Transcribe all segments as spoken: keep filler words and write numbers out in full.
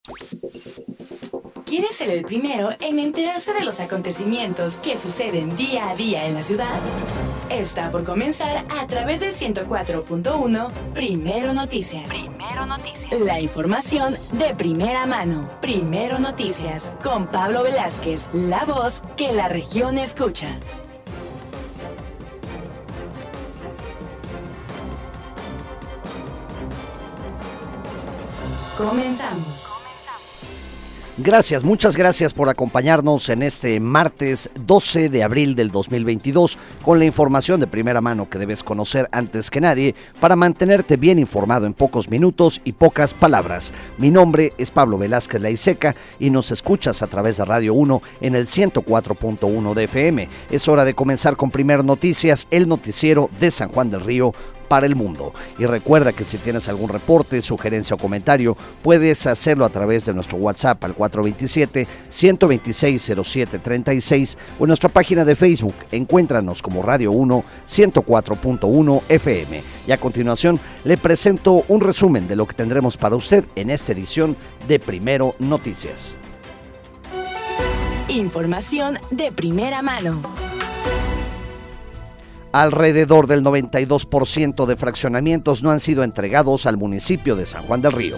¿Quieres ser el primero en enterarse de los acontecimientos que suceden día a día en la ciudad? Está por comenzar a través del ciento cuatro punto uno Primero Noticias. Primero Noticias. La información de primera mano. Primero Noticias. Con Pablo Velázquez, la voz que la región escucha. Comenzamos. Gracias, muchas gracias por acompañarnos en este martes doce de abril del dos mil veintidós con la información de primera mano que debes conocer antes que nadie para mantenerte bien informado en pocos minutos y pocas palabras. Mi nombre es Pablo Velázquez Laiseca y nos escuchas a través de Radio uno en el ciento cuatro punto uno de F M. Es hora de comenzar con Primer Noticias, el noticiero de San Juan del Río para el mundo. Y recuerda que si tienes algún reporte, sugerencia o comentario, puedes hacerlo a través de nuestro WhatsApp al cuatro dos siete, uno dos seis, cero siete tres seis o en nuestra página de Facebook. Encuéntranos como Radio uno ciento cuatro punto uno F M. Y a continuación le presento un resumen de lo que tendremos para usted en esta edición de Primero Noticias. Información de primera mano. Alrededor del noventa y dos por ciento de fraccionamientos no han sido entregados al municipio de San Juan del Río.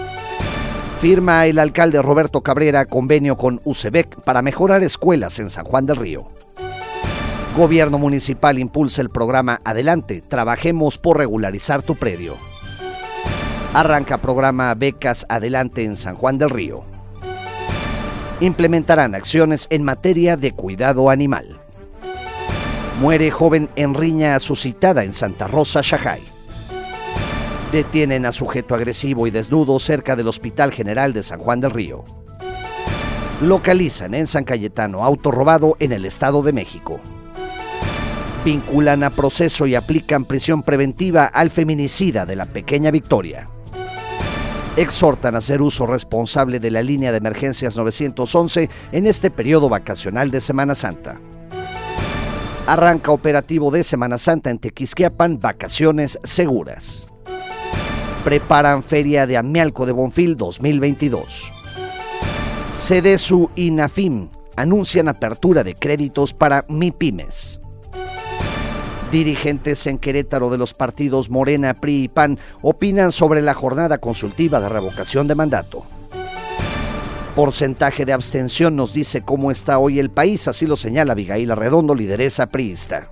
Firma el alcalde Roberto Cabrera convenio con U C E B C para mejorar escuelas en San Juan del Río. Gobierno municipal impulsa el programa Adelante, trabajemos por regularizar tu predio. Arranca programa Becas Adelante en San Juan del Río. Implementarán acciones en materia de cuidado animal. Muere joven en riña suscitada en Santa Rosa, Xajay. Detienen a sujeto agresivo y desnudo cerca del Hospital General de San Juan del Río. Localizan en San Cayetano auto robado en el Estado de México. Vinculan a proceso y aplican prisión preventiva al feminicida de la Pequeña Victoria. Exhortan a hacer uso responsable de la línea de emergencias nueve once en este periodo vacacional de Semana Santa. Arranca operativo de Semana Santa en Tequisquiapan, vacaciones seguras. Preparan Feria de Amialco de Bonfil dos mil veintidós. Sedesu y Nafim anuncian apertura de créditos para MIPYMES. Dirigentes en Querétaro de los partidos Morena, P R I y P A N opinan sobre la jornada consultiva de revocación de mandato. Porcentaje de abstención nos dice cómo está hoy el país, así lo señala Abigail Arredondo, lideresa priista.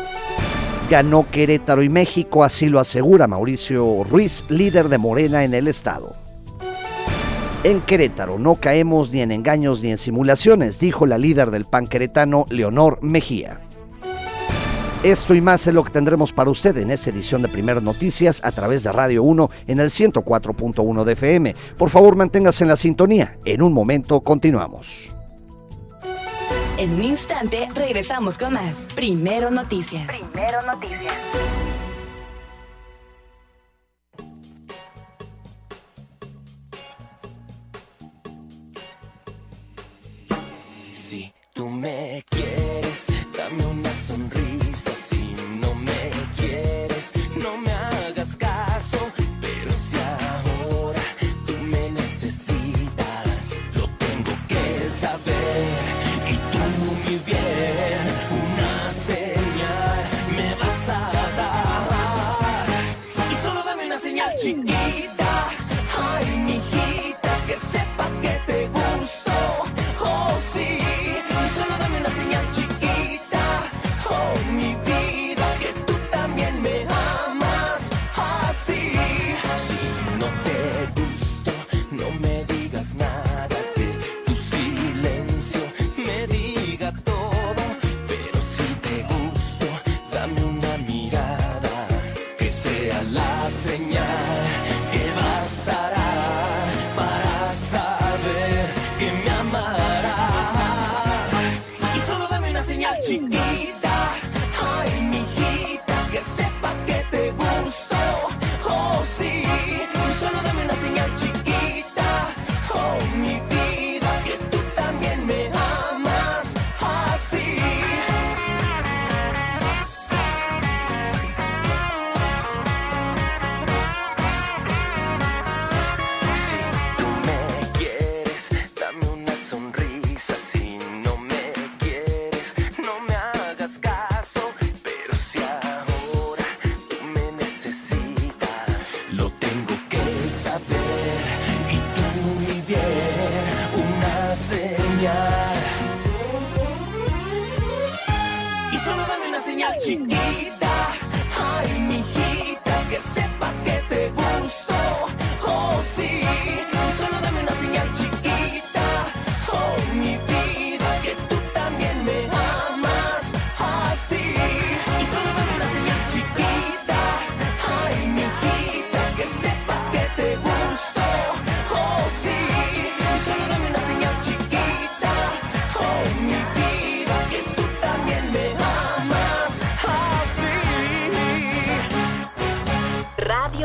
Ganó Querétaro y México, así lo asegura Mauricio Ruiz, líder de Morena en el estado. En Querétaro no caemos ni en engaños ni en simulaciones, dijo la líder del P A N queretano, Leonor Mejía. Esto y más es lo que tendremos para usted en esta edición de Primer Noticias a través de Radio uno en el ciento cuatro punto uno de F M. Por favor, manténgase en la sintonía. En un momento continuamos. En un instante regresamos con más Primero Noticias. Primero Noticias. Si tú me quieres, dame una sonrisa. Si no me quieres, no me hagas caso. Pero si ahora tú me necesitas, lo tengo que saber. Y tú, mi bien, una señal me vas a dar. Y solo dame una señal chiquita. Ay, mijita, que sepa que te gusto. Oh, sí. Y solo dame una señal chiquita. Oh, mi vida, que tú también me amas. Así. Si no te gusto, no me digas nada. Que tu silencio me diga todo. Pero si te gusto, dame una mirada. Que sea la señal que bastará para saber que me amarás. Y solo dame una señal chiquita. Ay, mijita, que sepa que te gusto. Oh, sí. Y solo dame una señal chiquita. Oh, mi vida, que tú también me amas. Así. Si tú me quieres,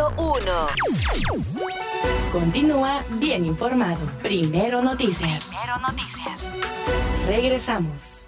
punto uno. Continúa bien informado. Primero Noticias. Primero Noticias. Regresamos.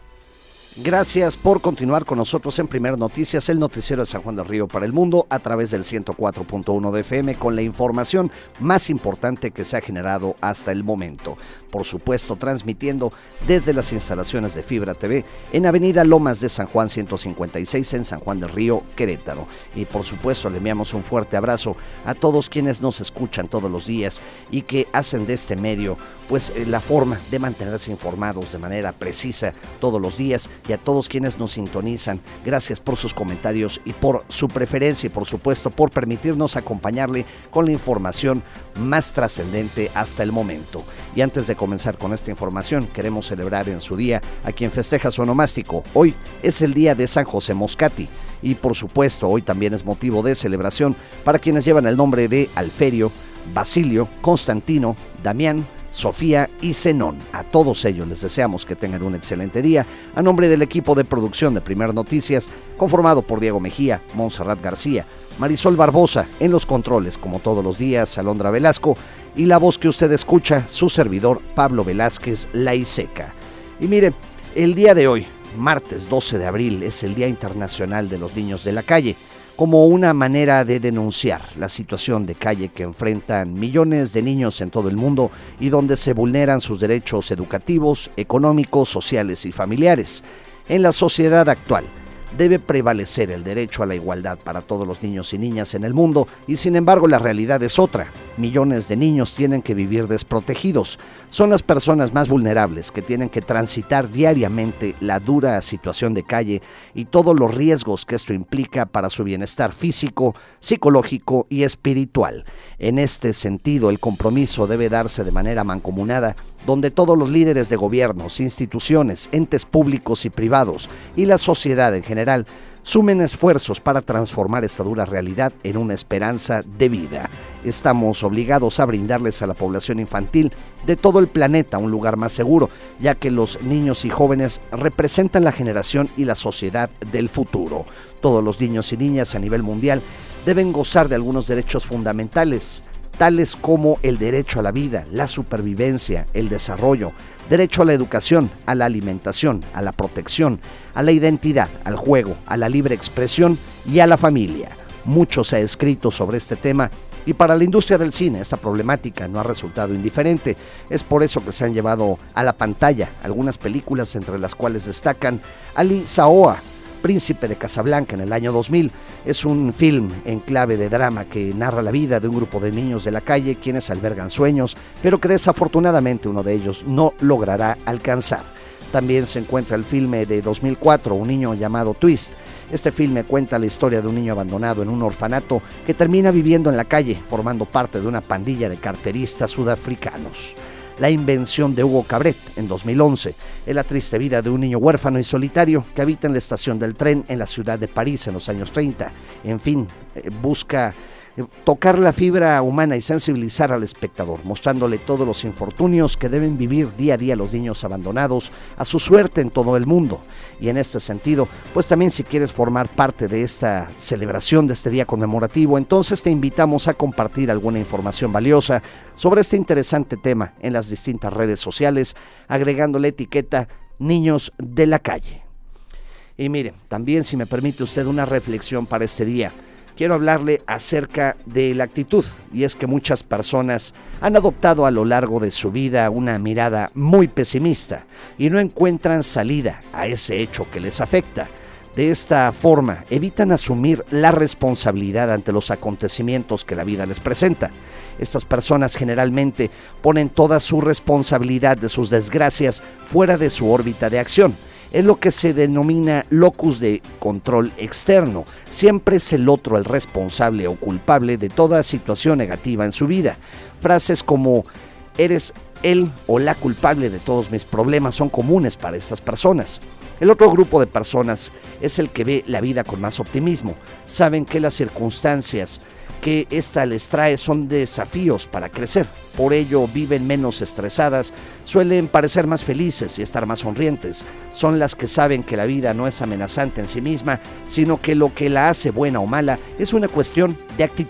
Gracias por continuar con nosotros en Primero Noticias, el noticiero de San Juan del Río para el mundo, a través del ciento cuatro punto uno de F M, con la información más importante que se ha generado hasta el momento. Por supuesto, transmitiendo desde las instalaciones de Fibra T V en Avenida Lomas de San Juan ciento cincuenta y seis en San Juan del Río, Querétaro. Y por supuesto, le enviamos un fuerte abrazo a todos quienes nos escuchan todos los días y que hacen de este medio pues la forma de mantenerse informados de manera precisa todos los días, y a todos quienes nos sintonizan. Gracias por sus comentarios y por su preferencia y por supuesto por permitirnos acompañarle con la información más trascendente hasta el momento. Y antes de comenzar con esta información, queremos celebrar en su día a quien festeja su onomástico. Hoy es el día de San José Moscati y por supuesto hoy también es motivo de celebración para quienes llevan el nombre de Alferio, Basilio, Constantino, Damián, Sofía y Zenón. A todos ellos les deseamos que tengan un excelente día. A nombre del equipo de producción de Primero Noticias, conformado por Diego Mejía, Montserrat García, Marisol Barbosa, en los controles, como todos los días, Alondra Velasco, y la voz que usted escucha, su servidor, Pablo Velázquez Laiseca. Y mire, el día de hoy, martes doce de abril, es el Día Internacional de los Niños de la Calle, como una manera de denunciar la situación de calle que enfrentan millones de niños en todo el mundo y donde se vulneran sus derechos educativos, económicos, sociales y familiares. En la sociedad actual, debe prevalecer el derecho a la igualdad para todos los niños y niñas en el mundo y sin embargo la realidad es otra. Millones de niños tienen que vivir desprotegidos. Son las personas más vulnerables que tienen que transitar diariamente la dura situación de calle y todos los riesgos que esto implica para su bienestar físico, psicológico y espiritual. En este sentido, el compromiso debe darse de manera mancomunada, donde todos los líderes de gobiernos, instituciones, entes públicos y privados y la sociedad en general sumen esfuerzos para transformar esta dura realidad en una esperanza de vida. Estamos obligados a brindarles a la población infantil de todo el planeta un lugar más seguro, ya que los niños y jóvenes representan la generación y la sociedad del futuro. Todos los niños y niñas a nivel mundial deben gozar de algunos derechos fundamentales, tales como el derecho a la vida, la supervivencia, el desarrollo, derecho a la educación, a la alimentación, a la protección, a la identidad, al juego, a la libre expresión y a la familia. Mucho se ha escrito sobre este tema y para la industria del cine esta problemática no ha resultado indiferente. Es por eso que se han llevado a la pantalla algunas películas, entre las cuales destacan Ali Saoa, Príncipe de Casablanca, en el año dos mil. Es un film en clave de drama que narra la vida de un grupo de niños de la calle quienes albergan sueños, pero que desafortunadamente uno de ellos no logrará alcanzar. También se encuentra el filme de dos mil cuatro, Un niño llamado Twist. Este filme cuenta la historia de un niño abandonado en un orfanato que termina viviendo en la calle, formando parte de una pandilla de carteristas sudafricanos. La invención de Hugo Cabret, en dos mil once, es la triste vida de un niño huérfano y solitario que habita en la estación del tren en la ciudad de París en los años treinta. En fin, eh, busca eh, tocar la fibra humana y sensibilizar al espectador, mostrándole todos los infortunios que deben vivir día a día los niños abandonados a su suerte en todo el mundo. Y en este sentido, pues también si quieres formar parte de esta celebración, de este día conmemorativo, entonces te invitamos a compartir alguna información valiosa sobre este interesante tema en las distintas redes sociales, agregando la etiqueta Niños de la Calle. Y mire, también si me permite usted una reflexión para este día, quiero hablarle acerca de la actitud, y es que muchas personas han adoptado a lo largo de su vida una mirada muy pesimista y no encuentran salida a ese hecho que les afecta. De esta forma, evitan asumir la responsabilidad ante los acontecimientos que la vida les presenta. Estas personas generalmente ponen toda su responsabilidad de sus desgracias fuera de su órbita de acción. Es lo que se denomina locus de control externo. Siempre es el otro el responsable o culpable de toda situación negativa en su vida. Frases como "eres él o la culpable de todos mis problemas" son comunes para estas personas. El otro grupo de personas es el que ve la vida con más optimismo. Saben que las circunstancias que ésta les trae son desafíos para crecer. Por ello viven menos estresadas, suelen parecer más felices y estar más sonrientes. Son las que saben que la vida no es amenazante en sí misma, sino que lo que la hace buena o mala es una cuestión de actitud.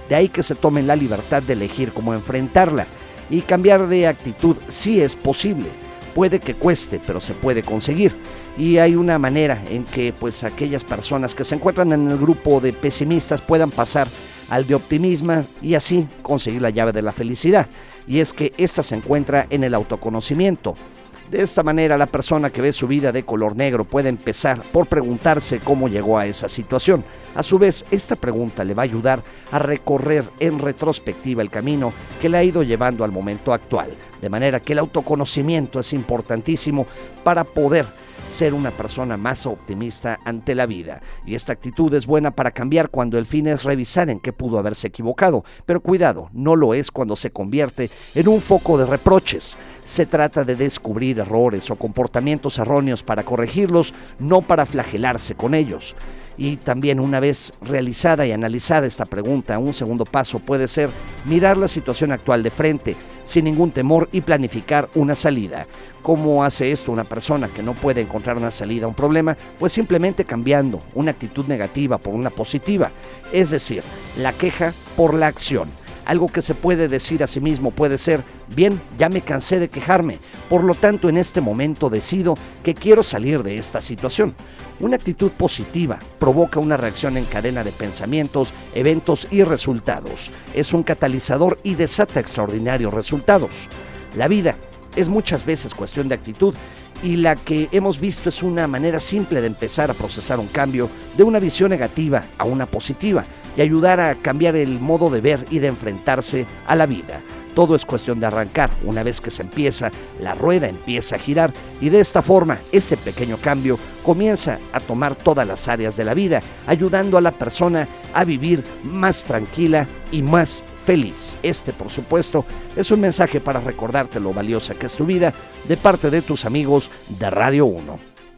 De ahí que se tomen la libertad de elegir cómo enfrentarla. Y cambiar de actitud sí es posible. Puede que cueste, pero se puede conseguir. Y hay una manera en que pues aquellas personas que se encuentran en el grupo de pesimistas puedan pasar al de optimismo y así conseguir la llave de la felicidad. Y es que esta se encuentra en el autoconocimiento. De esta manera, la persona que ve su vida de color negro puede empezar por preguntarse cómo llegó a esa situación. A su vez, esta pregunta le va a ayudar a recorrer en retrospectiva el camino que le ha ido llevando al momento actual. De manera que el autoconocimiento es importantísimo para poder ser una persona más optimista ante la vida. Y esta actitud es buena para cambiar cuando el fin es revisar en qué pudo haberse equivocado. Pero cuidado, no lo es cuando se convierte en un foco de reproches. Se trata de descubrir errores o comportamientos erróneos para corregirlos, no para flagelarse con ellos. Y también, una vez realizada y analizada esta pregunta, un segundo paso puede ser mirar la situación actual de frente, sin ningún temor, y planificar una salida. ¿Cómo hace esto una persona que no puede encontrar una salida a un problema? Pues simplemente cambiando una actitud negativa por una positiva, es decir, la queja por la acción. Algo que se puede decir a sí mismo puede ser: bien, ya me cansé de quejarme, por lo tanto en este momento decido que quiero salir de esta situación. Una actitud positiva provoca una reacción en cadena de pensamientos, eventos y resultados. Es un catalizador y desata extraordinarios resultados. La vida es muchas veces cuestión de actitud, y la que hemos visto es una manera simple de empezar a procesar un cambio de una visión negativa a una positiva y ayudar a cambiar el modo de ver y de enfrentarse a la vida. Todo es cuestión de arrancar. Una vez que se empieza, la rueda empieza a girar, y de esta forma ese pequeño cambio comienza a tomar todas las áreas de la vida, ayudando a la persona a vivir más tranquila y más feliz. Este, por supuesto, es un mensaje para recordarte lo valiosa que es tu vida, de parte de tus amigos de Radio uno.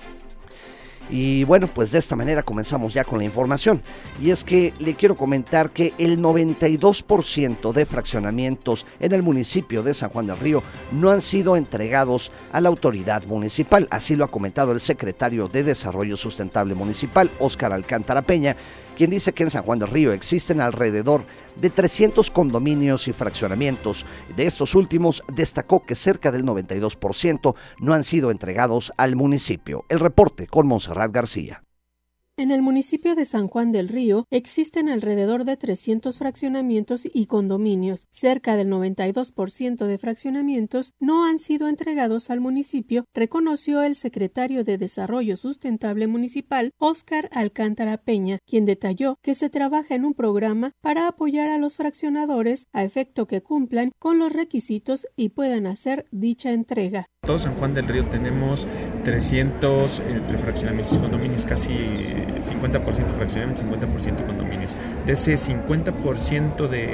Y bueno, pues de esta manera comenzamos ya con la información. Y es que le quiero comentar que el noventa y dos por ciento de fraccionamientos en el municipio de San Juan del Río no han sido entregados a la autoridad municipal. Así lo ha comentado el secretario de Desarrollo Sustentable Municipal, Óscar Alcántara Peña, quien dice que en San Juan del Río existen alrededor de trescientos condominios y fraccionamientos. De estos últimos, destacó que cerca del noventa y dos por ciento no han sido entregados al municipio. El reporte con Montserrat García. En el municipio de San Juan del Río existen alrededor de trescientos fraccionamientos y condominios. Cerca del noventa y dos por ciento de fraccionamientos no han sido entregados al municipio, reconoció el secretario de Desarrollo Sustentable Municipal, Óscar Alcántara Peña, quien detalló que se trabaja en un programa para apoyar a los fraccionadores a efecto que cumplan con los requisitos y puedan hacer dicha entrega. Todo San Juan del Río tenemos trescientos entre fraccionamientos y condominios, casi cincuenta por ciento fraccionamientos, cincuenta por ciento condominios. De ese cincuenta por ciento de,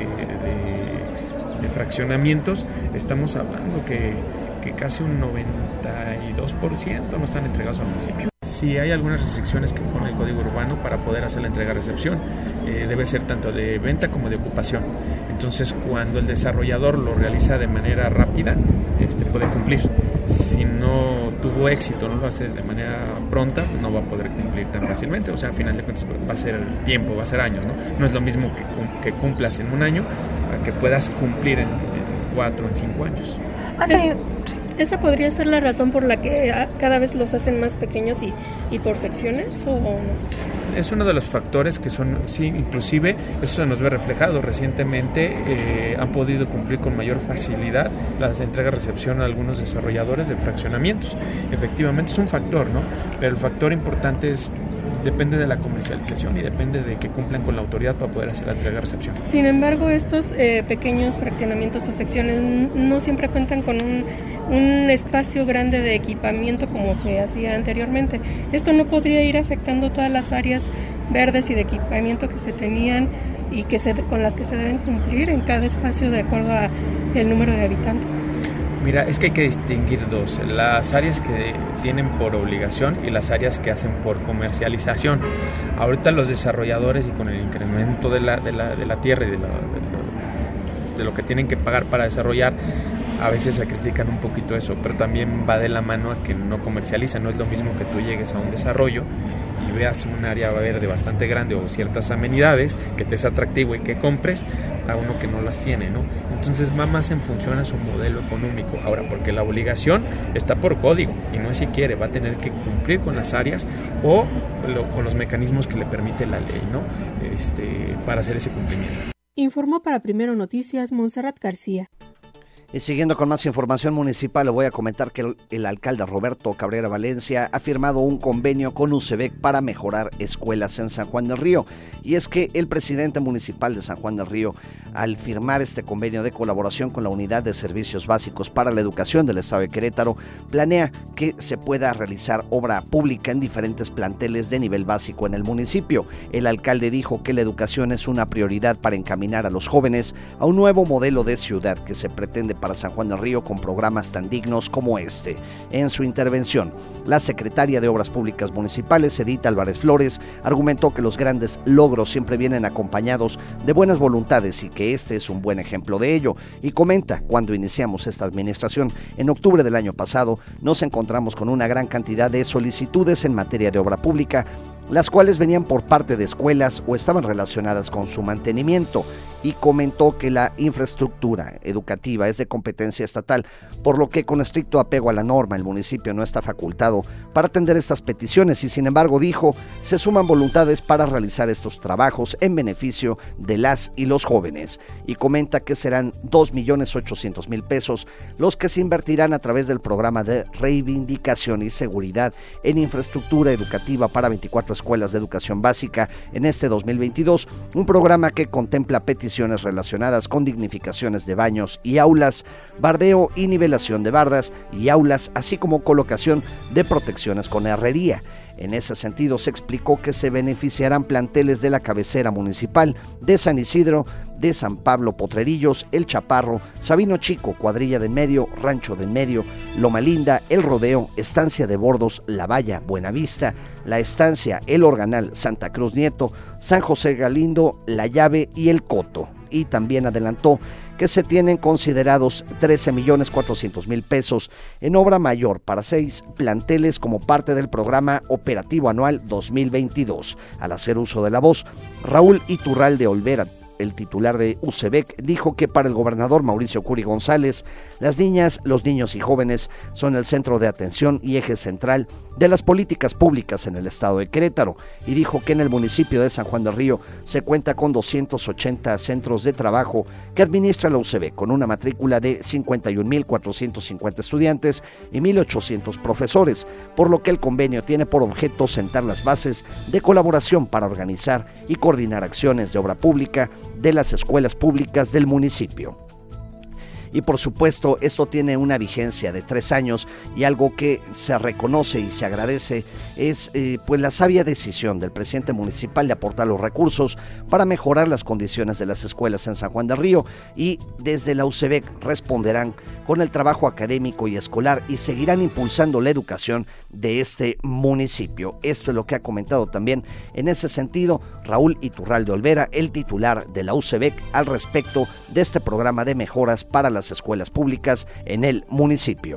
de, de fraccionamientos, estamos hablando que, que casi un noventa y dos por ciento no están entregados al municipio. Si hay algunas restricciones que pone el Código Urbano para poder hacer la entrega-recepción, eh, debe ser tanto de venta como de ocupación. Entonces, cuando el desarrollador lo realiza de manera rápida, este, puede cumplir. Si no tuvo éxito, no lo hace de manera pronta, no va a poder cumplir tan fácilmente. O sea, al final de cuentas va a ser tiempo, va a ser años, ¿no? No es lo mismo que, que cumplas en un año a que puedas cumplir en, en cuatro, en cinco años. Es, ¿Esa podría ser la razón por la que cada vez los hacen más pequeños y, y por secciones o no? Es uno de los factores que son, sí, inclusive eso se nos ve reflejado recientemente, eh, han podido cumplir con mayor facilidad las entregas-recepción a algunos desarrolladores de fraccionamientos. Efectivamente es un factor, ¿no? Pero el factor importante es depende de la comercialización y depende de que cumplan con la autoridad para poder hacer la entrega-recepción. Sin embargo, estos eh, pequeños fraccionamientos o secciones no siempre cuentan con un, un espacio grande de equipamiento como se hacía anteriormente. Esto no podría ir afectando todas las áreas verdes y de equipamiento que se tenían y que se, con las que se deben cumplir en cada espacio de acuerdo a el número de habitantes. Mira, es que hay que distinguir dos, las áreas que tienen por obligación y las áreas que hacen por comercialización. Ahorita los desarrolladores, y con el incremento de la, de la, de la tierra y de, la, de, lo, de lo que tienen que pagar para desarrollar, a veces sacrifican un poquito eso, pero también va de la mano a que no comercializan. No es lo mismo que tú llegues a un desarrollo y y veas un área verde bastante grande o ciertas amenidades que te es atractivo y que compres, a uno que no las tiene, ¿no? Entonces va más en función a su modelo económico. Ahora, porque la obligación está por código y no es si quiere, va a tener que cumplir con las áreas o lo, con los mecanismos que le permite la ley, ¿no? Este, para hacer ese cumplimiento. Informó para Primero Noticias Montserrat García. Y siguiendo con más información municipal, le voy a comentar que el, el alcalde Roberto Cabrera Valencia ha firmado un convenio con U C E B C para mejorar escuelas en San Juan del Río. Y es que el presidente municipal de San Juan del Río, al firmar este convenio de colaboración con la Unidad de Servicios Básicos para la Educación del Estado de Querétaro, planea que se pueda realizar obra pública en diferentes planteles de nivel básico en el municipio. El alcalde dijo que la educación es una prioridad para encaminar a los jóvenes a un nuevo modelo de ciudad que se pretende para San Juan del Río con programas tan dignos como este. En su intervención, la secretaria de Obras Públicas Municipales, Edith Álvarez Flores, argumentó que los grandes logros siempre vienen acompañados de buenas voluntades y que este es un buen ejemplo de ello. Y comenta, cuando iniciamos esta administración, en octubre del año pasado, nos encontramos con una gran cantidad de solicitudes en materia de obra pública, las cuales venían por parte de escuelas o estaban relacionadas con su mantenimiento, y comentó que la infraestructura educativa es de competencia estatal, por lo que con estricto apego a la norma el municipio no está facultado para atender estas peticiones y sin embargo, dijo, se suman voluntades para realizar estos trabajos en beneficio de las y los jóvenes, y comenta que serán dos millones ochocientos mil pesos los que se invertirán a través del programa de reivindicación y seguridad en infraestructura educativa para veinticuatro escuelas de educación básica en este dos mil veintidós, un programa que contempla peticiones relacionadas con dignificaciones de baños y aulas, bardeo y nivelación de bardas y aulas, así como colocación de protecciones con herrería. En ese sentido, se explicó que se beneficiarán planteles de la cabecera municipal de San Isidro, de San Pablo Potrerillos, El Chaparro, Sabino Chico, Cuadrilla de Medio, Rancho de Medio, Loma Linda, El Rodeo, Estancia de Bordos, La Valla, Buenavista, La Estancia, El Organal, Santa Cruz Nieto, San José Galindo, La Llave y El Coto. Y también adelantó que se tienen considerados trece millones cuatrocientos mil pesos en obra mayor para seis planteles como parte del programa operativo anual dos mil veintidós. Al hacer uso de la voz, Raúl Iturralde Olvera, el titular de U C E B C, dijo que para el gobernador Mauricio Curi González, las niñas, los niños y jóvenes son el centro de atención y eje central de las políticas públicas en el estado de Querétaro, y dijo que en el municipio de San Juan del Río se cuenta con doscientos ochenta centros de trabajo que administra la U C E B C, con una matrícula de cincuenta y un mil cuatrocientos cincuenta estudiantes y mil ochocientos profesores, por lo que el convenio tiene por objeto sentar las bases de colaboración para organizar y coordinar acciones de obra pública de las escuelas públicas del municipio. Y por supuesto, esto tiene una vigencia de tres años y algo que se reconoce y se agradece es eh, pues la sabia decisión del presidente municipal de aportar los recursos para mejorar las condiciones de las escuelas en San Juan del Río, y desde la U C E B C responderán con el trabajo académico y escolar y seguirán impulsando la educación de este municipio. Esto es lo que ha comentado también en ese sentido Raúl Iturralde Olvera, el titular de la U C E B C, al respecto de este programa de mejoras para las escuelas públicas en el municipio.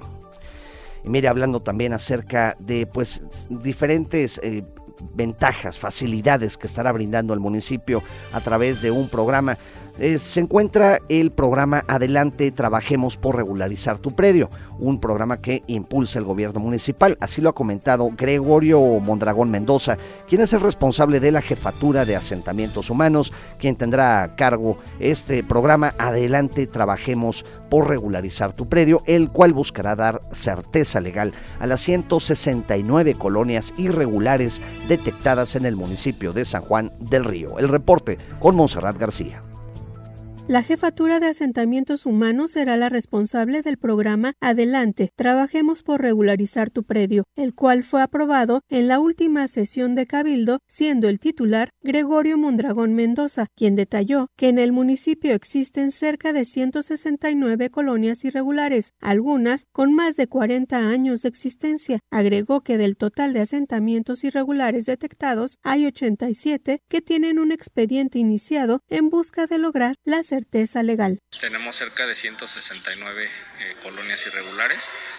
Y mire, hablando también acerca de pues diferentes eh, ventajas, facilidades que estará brindando el municipio a través de un programa, Eh, se encuentra el programa Adelante, Trabajemos por Regularizar tu Predio, un programa que impulsa el gobierno municipal. Así lo ha comentado Gregorio Mondragón Mendoza, quien es el responsable de la Jefatura de Asentamientos Humanos, quien tendrá a cargo este programa Adelante, Trabajemos por Regularizar tu Predio, el cual buscará dar certeza legal a las ciento sesenta y nueve colonias irregulares detectadas en el municipio de San Juan del Río. El reporte con Montserrat García. La Jefatura de Asentamientos Humanos será la responsable del programa Adelante, Trabajemos por Regularizar tu Predio, el cual fue aprobado en la última sesión de Cabildo, siendo el titular Gregorio Mondragón Mendoza, quien detalló que en el municipio existen cerca de ciento sesenta y nueve colonias irregulares, algunas con más de cuarenta años de existencia. Agregó que del total de asentamientos irregulares detectados, hay ochenta y siete que tienen un expediente iniciado en busca de lograr la certeza legal. Tenemos cerca de ciento sesenta y nueve eh, colonias irregulares.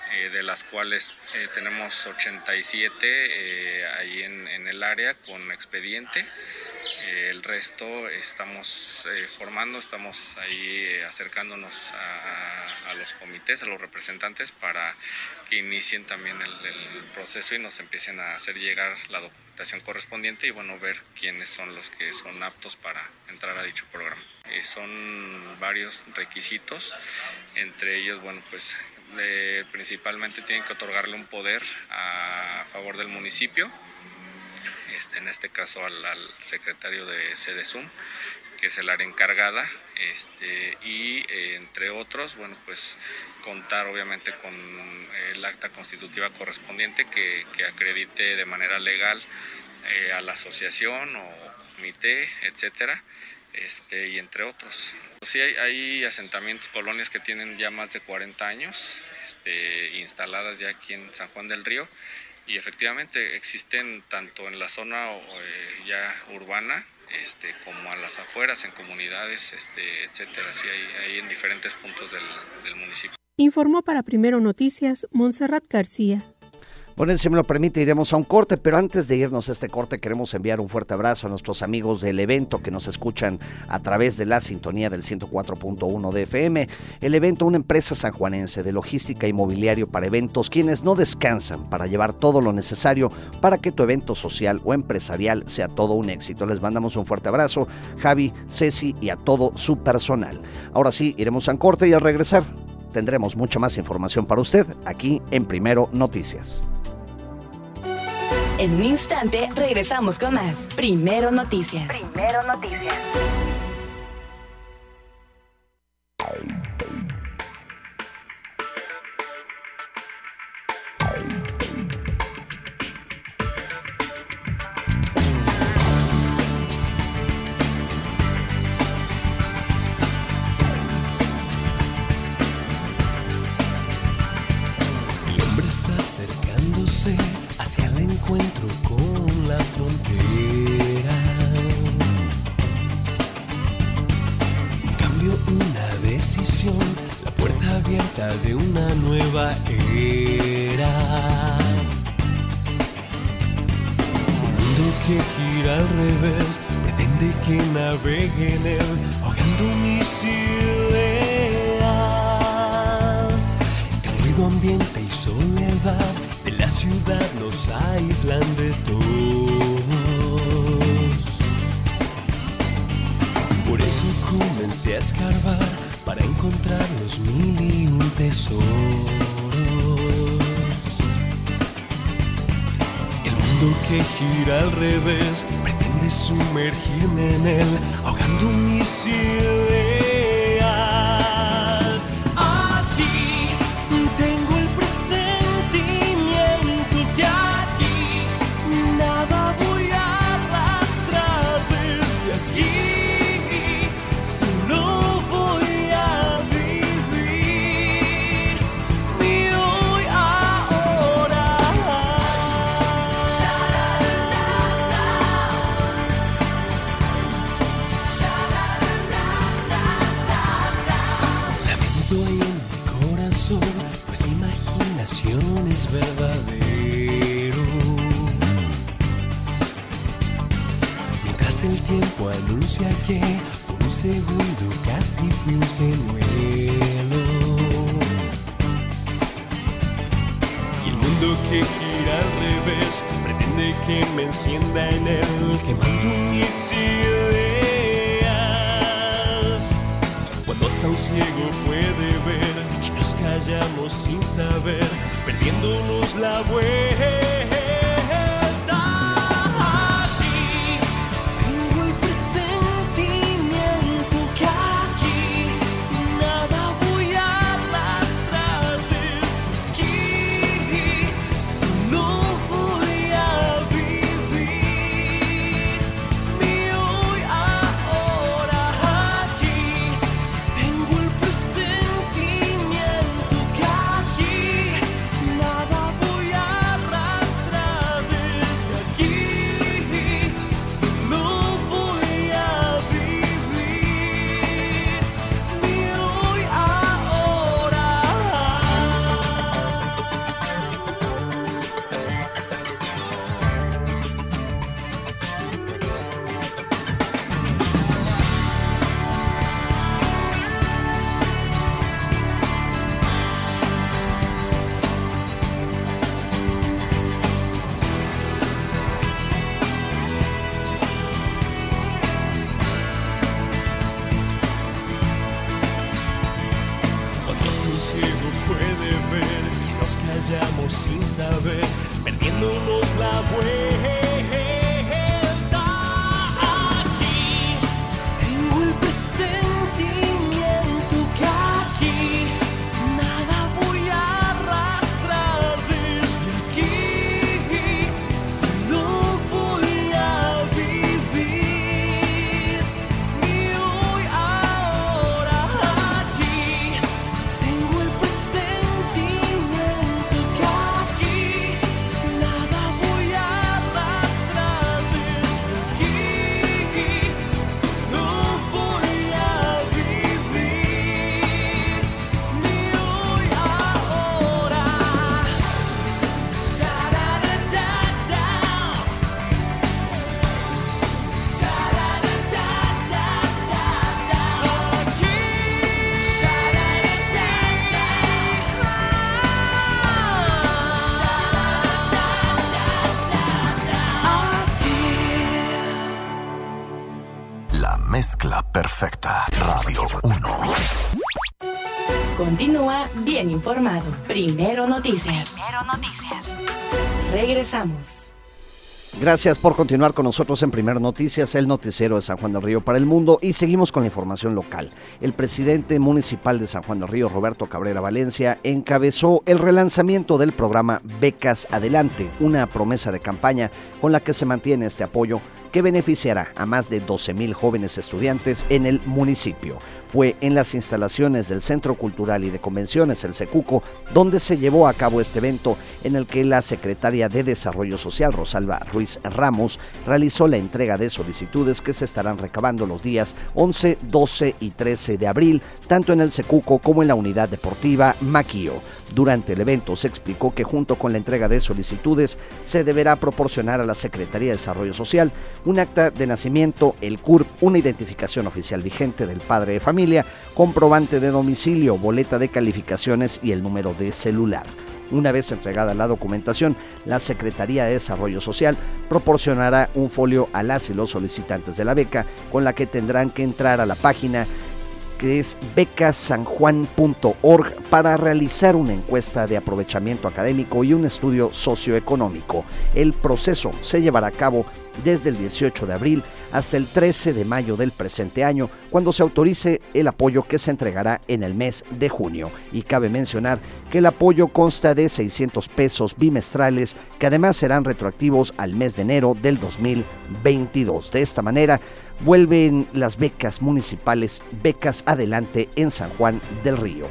eh, de las cuales eh, tenemos ochenta y siete eh, ahí en, en el área con expediente. Eh, el resto estamos eh, formando, estamos ahí eh, acercándonos a, a, a los comités, a los representantes para que inicien también el, el proceso y nos empiecen a hacer llegar la documentación correspondiente y bueno, ver quiénes son los que son aptos para entrar a dicho programa. Eh, son varios requisitos, entre ellos, bueno, pues eh, principalmente tienen que otorgarle un poder a favor del municipio. Este, en este caso al, al secretario de Sedesum, que es el área encargada, este, y eh, entre otros, bueno, pues contar obviamente con el acta constitutiva correspondiente que, que acredite de manera legal eh, a la asociación o comité, etcétera, este, y entre otros. Sí, hay, hay asentamientos, colonias que tienen ya más de cuarenta años, este, instaladas ya aquí en San Juan del Río. Y efectivamente existen tanto en la zona eh, ya urbana este, como a las afueras, en comunidades, este, etcétera. Sí, hay, hay en diferentes puntos del, del municipio. Informó para Primero Noticias Montserrat García. Bueno, si me lo permite, iremos a un corte, pero antes de irnos a este corte queremos enviar un fuerte abrazo a nuestros amigos del evento que nos escuchan a través de la sintonía del ciento cuatro punto uno de F M. El evento, una empresa sanjuanense de logística y mobiliario para eventos, quienes no descansan para llevar todo lo necesario para que tu evento social o empresarial sea todo un éxito. Les mandamos un fuerte abrazo, Javi, Ceci y a todo su personal. Ahora sí, iremos a un corte y al regresar tendremos mucha más información para usted aquí en Primero Noticias. En un instante regresamos con más Primero Noticias. Primero Noticias. El hombre está acercándose hacia el encuentro con la frontera. Un cambio, una decisión, la puerta abierta de una nueva era. Un mundo que gira al revés, pretende que navegue en él, ahogando mis ideas. El ruido, ambiente y soledad de la ciudad nos aíslan de todos. Por eso comencé a escarbar para encontrar los mil y un tesoros. El mundo que gira al revés pretende sumergirme en él, ahogando mis ideas. Aquí tengo el presentimiento que aquí nada voy a arrastrar desde aquí. Solo voy a vivir mi hoy ahora. Lamento en mi corazón, pues imaginación es verdadero. Mientras el tiempo anuncia que por un segundo casi fui un señuelo. Y el mundo que gira al revés pretende que me encienda en él, quemando mis ideas. Cuando hasta un ciego puede ver y nos callamos sin saber, perdiéndonos la vuelta. Aquí tengo el presentimiento que aquí nada voy a arrastrar desde aquí. Solo voy a vivir mi hoy ahora. Aquí tengo el presentimiento que aquí nada voy a arrastrar. puede ver que nos callamos sin saber, perdiéndonos la vuelta. Aquí tengo el presentimiento que aquí nada voy a arrastrar desde aquí, solo voy a vivir mi hoy ahora. Aquí tengo el presentimiento que aquí nada voy a arrastrar desde aquí, solo voy a vivir mi hoy ahora. Sha-da-da-da-da. Sha-da-da-da-da-da. Aquí. La mezcla perfecta. Radio uno. Continúa bien informado. Primero Noticias. Primero Noticias. Regresamos. Gracias por continuar con nosotros en Primero Noticias, el noticiero de San Juan del Río para el mundo, y seguimos con la información local. El presidente municipal de San Juan del Río, Roberto Cabrera Valencia, encabezó el relanzamiento del programa Becas Adelante, una promesa de campaña con la que se mantiene este apoyo que beneficiará a más de doce mil jóvenes estudiantes en el municipio. Fue en las instalaciones del Centro Cultural y de Convenciones, el CECUCO, donde se llevó a cabo este evento en el que la secretaria de Desarrollo Social, Rosalba Ruiz Ramos, realizó la entrega de solicitudes que se estarán recabando los días once, doce y trece de abril, tanto en el CECUCO como en la Unidad Deportiva Maquío. Durante el evento se explicó que junto con la entrega de solicitudes se deberá proporcionar a la Secretaría de Desarrollo Social un acta de nacimiento, el C U R P, una identificación oficial vigente del padre de familia, comprobante de domicilio, boleta de calificaciones y el número de celular. Una vez entregada la documentación, la Secretaría de Desarrollo Social proporcionará un folio a las y los solicitantes de la beca, con la que tendrán que entrar a la página que es becas san juan punto org para realizar una encuesta de aprovechamiento académico y un estudio socioeconómico. El proceso se llevará a cabo desde el dieciocho de abril hasta el trece de mayo del presente año, cuando se autorice el apoyo que se entregará en el mes de junio. Y cabe mencionar que el apoyo consta de seiscientos pesos bimestrales, que además serán retroactivos al mes de enero del dos mil veintidós. De esta manera, vuelven las becas municipales, Becas Adelante en San Juan del Río.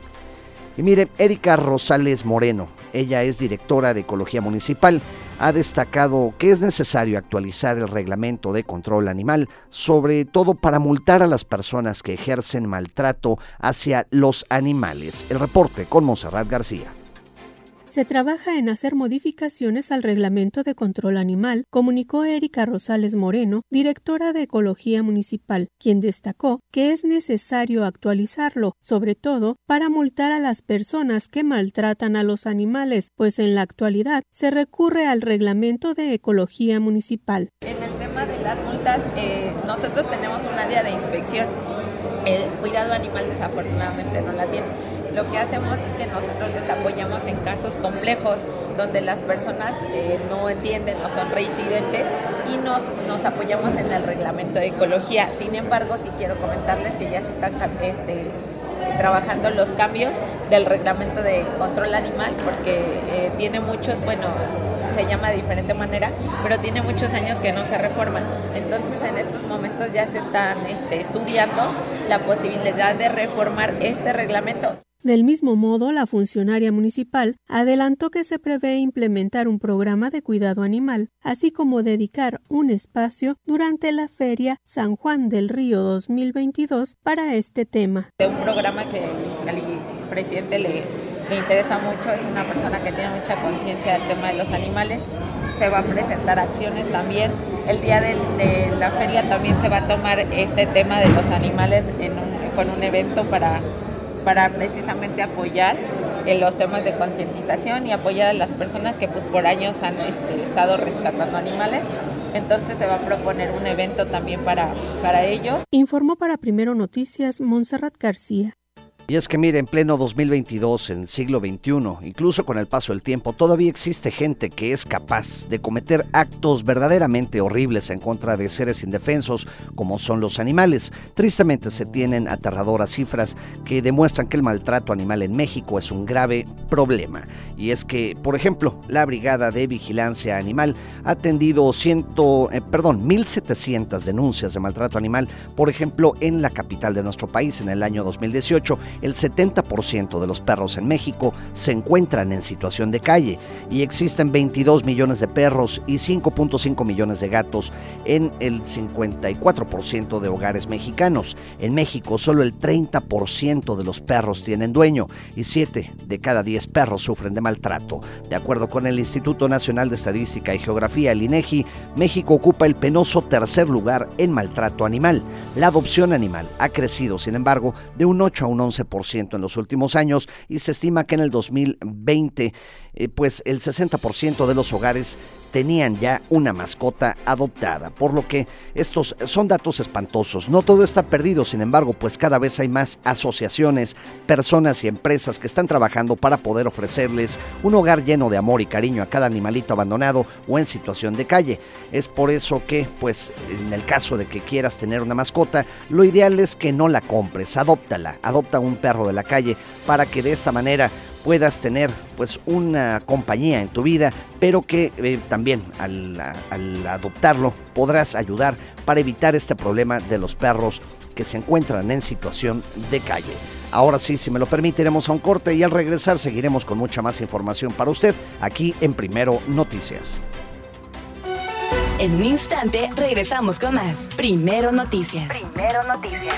Y mire, Erika Rosales Moreno, ella es directora de Ecología Municipal, ha destacado que es necesario actualizar el reglamento de control animal, sobre todo para multar a las personas que ejercen maltrato hacia los animales. El reporte con Monserrat García. Se trabaja en hacer modificaciones al reglamento de control animal, comunicó Erika Rosales Moreno, directora de Ecología Municipal, quien destacó que es necesario actualizarlo, sobre todo para multar a las personas que maltratan a los animales, pues en la actualidad se recurre al reglamento de Ecología Municipal. En el tema de las multas, eh, nosotros tenemos un área de inspección. El cuidado animal desafortunadamente no la tiene. Lo que hacemos es que nosotros les apoyamos en casos complejos donde las personas eh, no entienden o son reincidentes y nos, nos apoyamos en el reglamento de ecología. Sin embargo, sí quiero comentarles que ya se están este, trabajando los cambios del reglamento de control animal porque eh, tiene muchos, bueno, se llama de diferente manera, pero tiene muchos años que no se reforma. Entonces, en estos momentos ya se están este, estudiando la posibilidad de reformar este reglamento. Del mismo modo, la funcionaria municipal adelantó que se prevé implementar un programa de cuidado animal, así como dedicar un espacio durante la Feria San Juan del Río dos mil veintidós para este tema. Un programa que al presidente le, le interesa mucho, es una persona que tiene mucha conciencia del tema de los animales. Se va a presentar acciones también. El día de, de la feria también se va a tomar este tema de los animales en un, con un evento para... para precisamente apoyar en los temas de concientización y apoyar a las personas que pues por años han este, estado rescatando animales. Entonces se va a proponer un evento también para, para ellos. Informó para Primero Noticias Monserrat García. Y es que mire, en pleno dos mil veintidós, en siglo veintiuno, incluso con el paso del tiempo, todavía existe gente que es capaz de cometer actos verdaderamente horribles en contra de seres indefensos como son los animales. Tristemente se tienen aterradoras cifras que demuestran que el maltrato animal en México es un grave problema. Y es que, por ejemplo, la Brigada de Vigilancia Animal ha atendido ciento, eh, perdón, mil setecientas denuncias de maltrato animal, por ejemplo, en la capital de nuestro país en el año dos mil dieciocho. El setenta por ciento de los perros en México se encuentran en situación de calle y existen veintidós millones de perros y cinco punto cinco millones de gatos en el cincuenta y cuatro por ciento de hogares mexicanos. En México, solo el treinta por ciento de los perros tienen dueño y siete de cada diez perros sufren de maltrato. De acuerdo con el Instituto Nacional de Estadística y Geografía, el INEGI, México ocupa el penoso tercer lugar en maltrato animal. La adopción animal ha crecido, sin embargo, de un ocho a un once por ciento en los últimos años y se estima que en el dos mil veinte eh, pues el sesenta por ciento de los hogares tenían ya una mascota adoptada, por lo que estos son datos espantosos. No todo está perdido, sin embargo, pues cada vez hay más asociaciones, personas y empresas que están trabajando para poder ofrecerles un hogar lleno de amor y cariño a cada animalito abandonado o en situación de calle. Es por eso que, pues, en el caso de que quieras tener una mascota, lo ideal es que no la compres, adóptala, adopta un perro de la calle para que de esta manera puedas tener pues una compañía en tu vida, pero que eh, también al, al adoptarlo podrás ayudar para evitar este problema de los perros que se encuentran en situación de calle. Ahora sí, si me lo permite, iremos a un corte y al regresar seguiremos con mucha más información para usted aquí en Primero Noticias. En un instante regresamos con más Primero Noticias. Primero Noticias.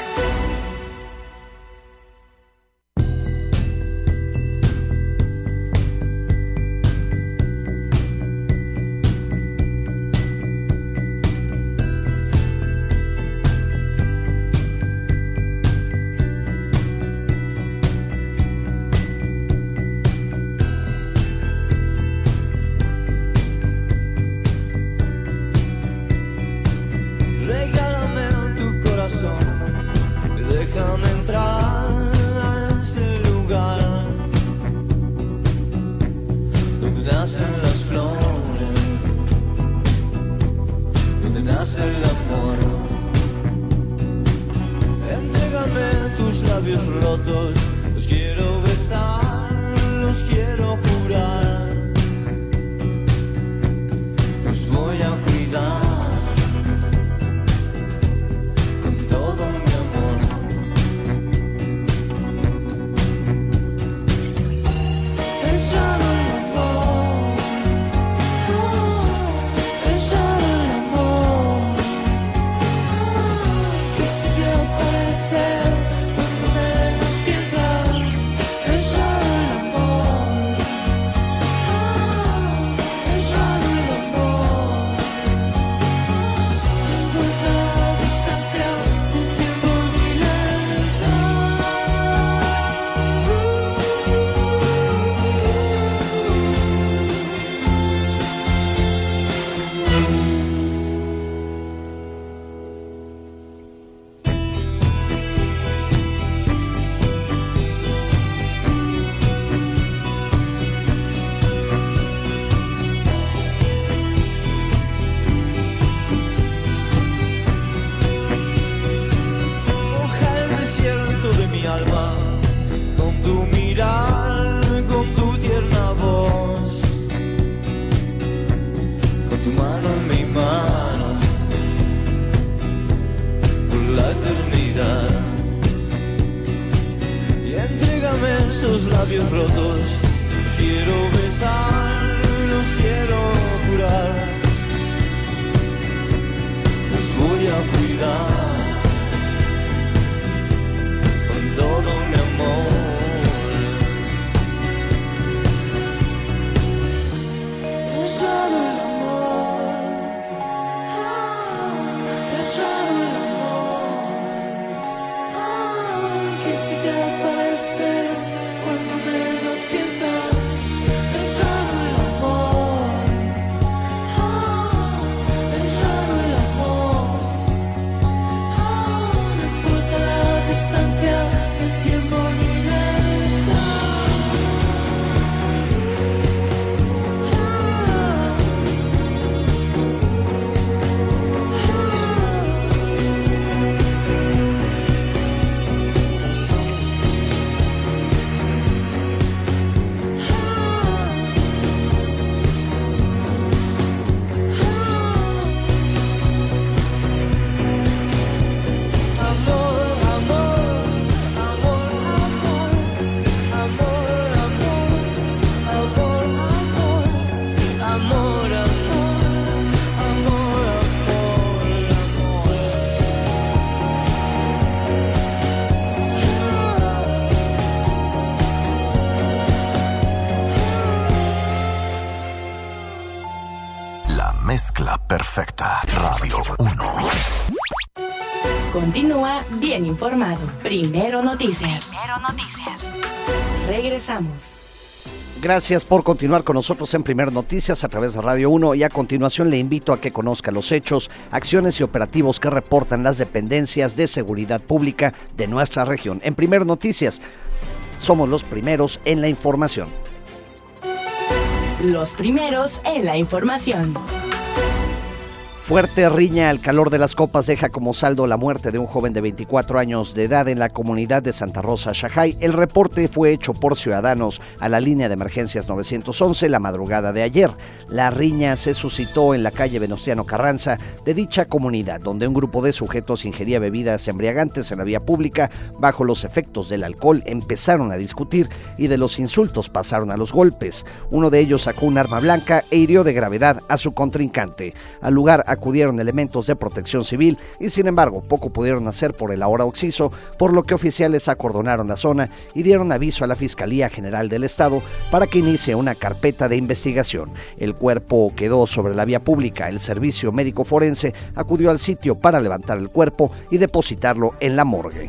mezcla perfecta. Radio uno. Continúa bien informado. Primero Noticias. Primero Noticias. Regresamos. Gracias por continuar con nosotros en Primero Noticias a través de Radio uno, y a continuación le invito a que conozca los hechos, acciones y operativos que reportan las dependencias de seguridad pública de nuestra región. En Primero Noticias somos los primeros en la información. Los primeros en la información. Fuerte riña al calor de las copas deja como saldo la muerte de un joven de veinticuatro años de edad en la comunidad de Santa Rosa, Xajay. El reporte fue hecho por ciudadanos a la línea de emergencias nueve once la madrugada de ayer. La riña se suscitó en la calle Venustiano Carranza de dicha comunidad, donde un grupo de sujetos ingería bebidas embriagantes en la vía pública. Bajo los efectos del alcohol empezaron a discutir y de los insultos pasaron a los golpes. Uno de ellos sacó un arma blanca e hirió de gravedad a su contrincante. Al lugar acudieron elementos de protección civil y sin embargo poco pudieron hacer por el ahora occiso, por lo que oficiales acordonaron la zona y dieron aviso a la Fiscalía General del Estado para que inicie una carpeta de investigación. El cuerpo quedó sobre la vía pública. El servicio médico forense acudió al sitio para levantar el cuerpo y depositarlo en la morgue.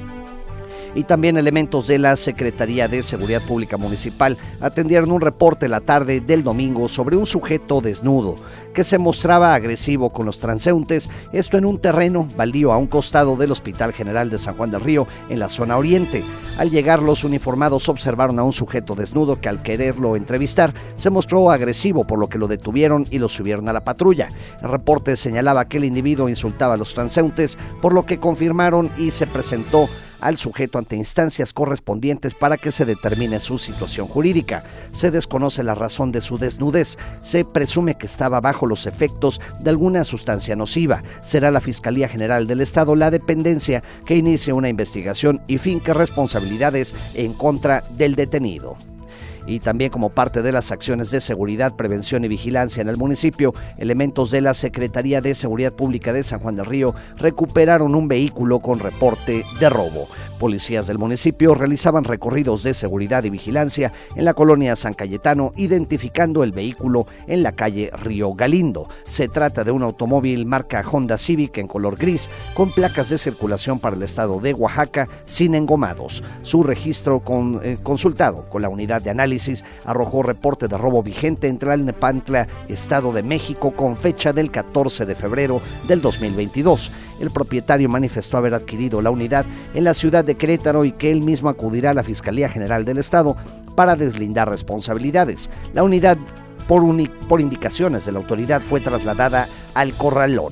Y también elementos de la Secretaría de Seguridad Pública Municipal atendieron un reporte la tarde del domingo sobre un sujeto desnudo que se mostraba agresivo con los transeúntes, esto en un terreno baldío a un costado del Hospital General de San Juan del Río, en la zona oriente. Al llegar, los uniformados observaron a un sujeto desnudo que, al quererlo entrevistar, se mostró agresivo, por lo que lo detuvieron y lo subieron a la patrulla. El reporte señalaba que el individuo insultaba a los transeúntes, por lo que confirmaron y se presentó al sujeto ante instancias correspondientes para que se determine su situación jurídica. Se desconoce la razón de su desnudez. Se presume que estaba bajo los efectos de alguna sustancia nociva. Será la Fiscalía General del Estado la dependencia que inicie una investigación y finque responsabilidades en contra del detenido. Y también, como parte de las acciones de seguridad, prevención y vigilancia en el municipio, elementos de la Secretaría de Seguridad Pública de San Juan del Río recuperaron un vehículo con reporte de robo. Policías del municipio realizaban recorridos de seguridad y vigilancia en la colonia San Cayetano, identificando el vehículo en la calle Río Galindo. Se trata de un automóvil marca Honda Civic en color gris, con placas de circulación para el estado de Oaxaca, sin engomados. Su registro con, eh, consultado con la unidad de análisis arrojó reporte de robo vigente en Tlalnepantla, Estado de México, con fecha del catorce de febrero del dos mil veintidós. El propietario manifestó haber adquirido la unidad en la ciudad de Querétaro y que él mismo acudirá a la Fiscalía General del Estado para deslindar responsabilidades. La unidad, por, uni- por indicaciones de la autoridad, fue trasladada al Corralón.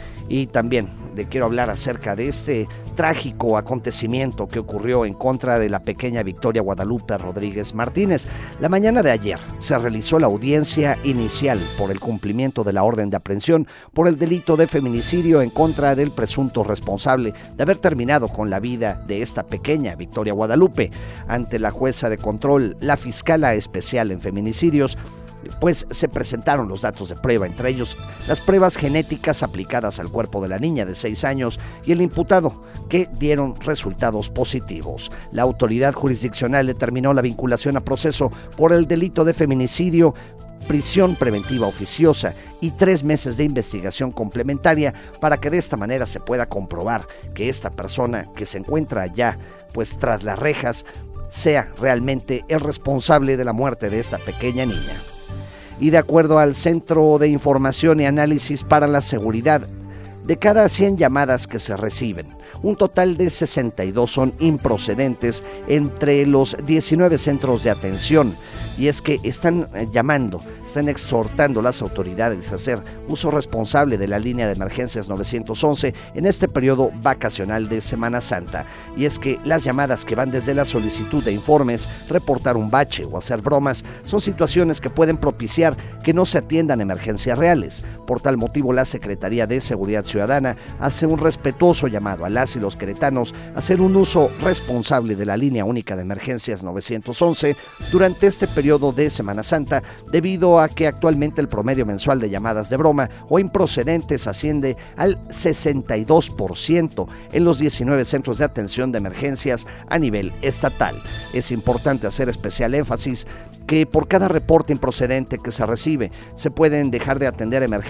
Y también le quiero hablar acerca de este trágico acontecimiento que ocurrió en contra de la pequeña Victoria Guadalupe Rodríguez Martínez. La mañana de ayer se realizó la audiencia inicial por el cumplimiento de la orden de aprehensión por el delito de feminicidio en contra del presunto responsable de haber terminado con la vida de esta pequeña Victoria Guadalupe. Ante la jueza de control, la fiscala especial en feminicidios, pues se presentaron los datos de prueba, entre ellos las pruebas genéticas aplicadas al cuerpo de la niña de seis años y el imputado, que dieron resultados positivos. La autoridad jurisdiccional determinó la vinculación a proceso por el delito de feminicidio, prisión preventiva oficiosa y tres meses de investigación complementaria, para que de esta manera se pueda comprobar que esta persona que se encuentra allá, pues tras las rejas, sea realmente el responsable de la muerte de esta pequeña niña. Y de acuerdo al Centro de Información y Análisis para la Seguridad, de cada cien llamadas que se reciben, un total de sesenta y dos son improcedentes entre los diecinueve centros de atención. Y es que están llamando, están exhortando a las autoridades a hacer uso responsable de la línea de emergencias nueve once en este periodo vacacional de Semana Santa. Y es que las llamadas que van desde la solicitud de informes, reportar un bache o hacer bromas son situaciones que pueden propiciar que no se atiendan emergencias reales. Por tal motivo, la Secretaría de Seguridad Ciudadana hace un respetuoso llamado a las y los queretanos a hacer un uso responsable de la línea única de emergencias nueve once durante este periodo de Semana Santa, debido a que actualmente el promedio mensual de llamadas de broma o improcedentes asciende al sesenta y dos por ciento en los diecinueve centros de atención de emergencias a nivel estatal. Es importante hacer especial énfasis que por cada reporte improcedente que se recibe, se pueden dejar de atender emergencias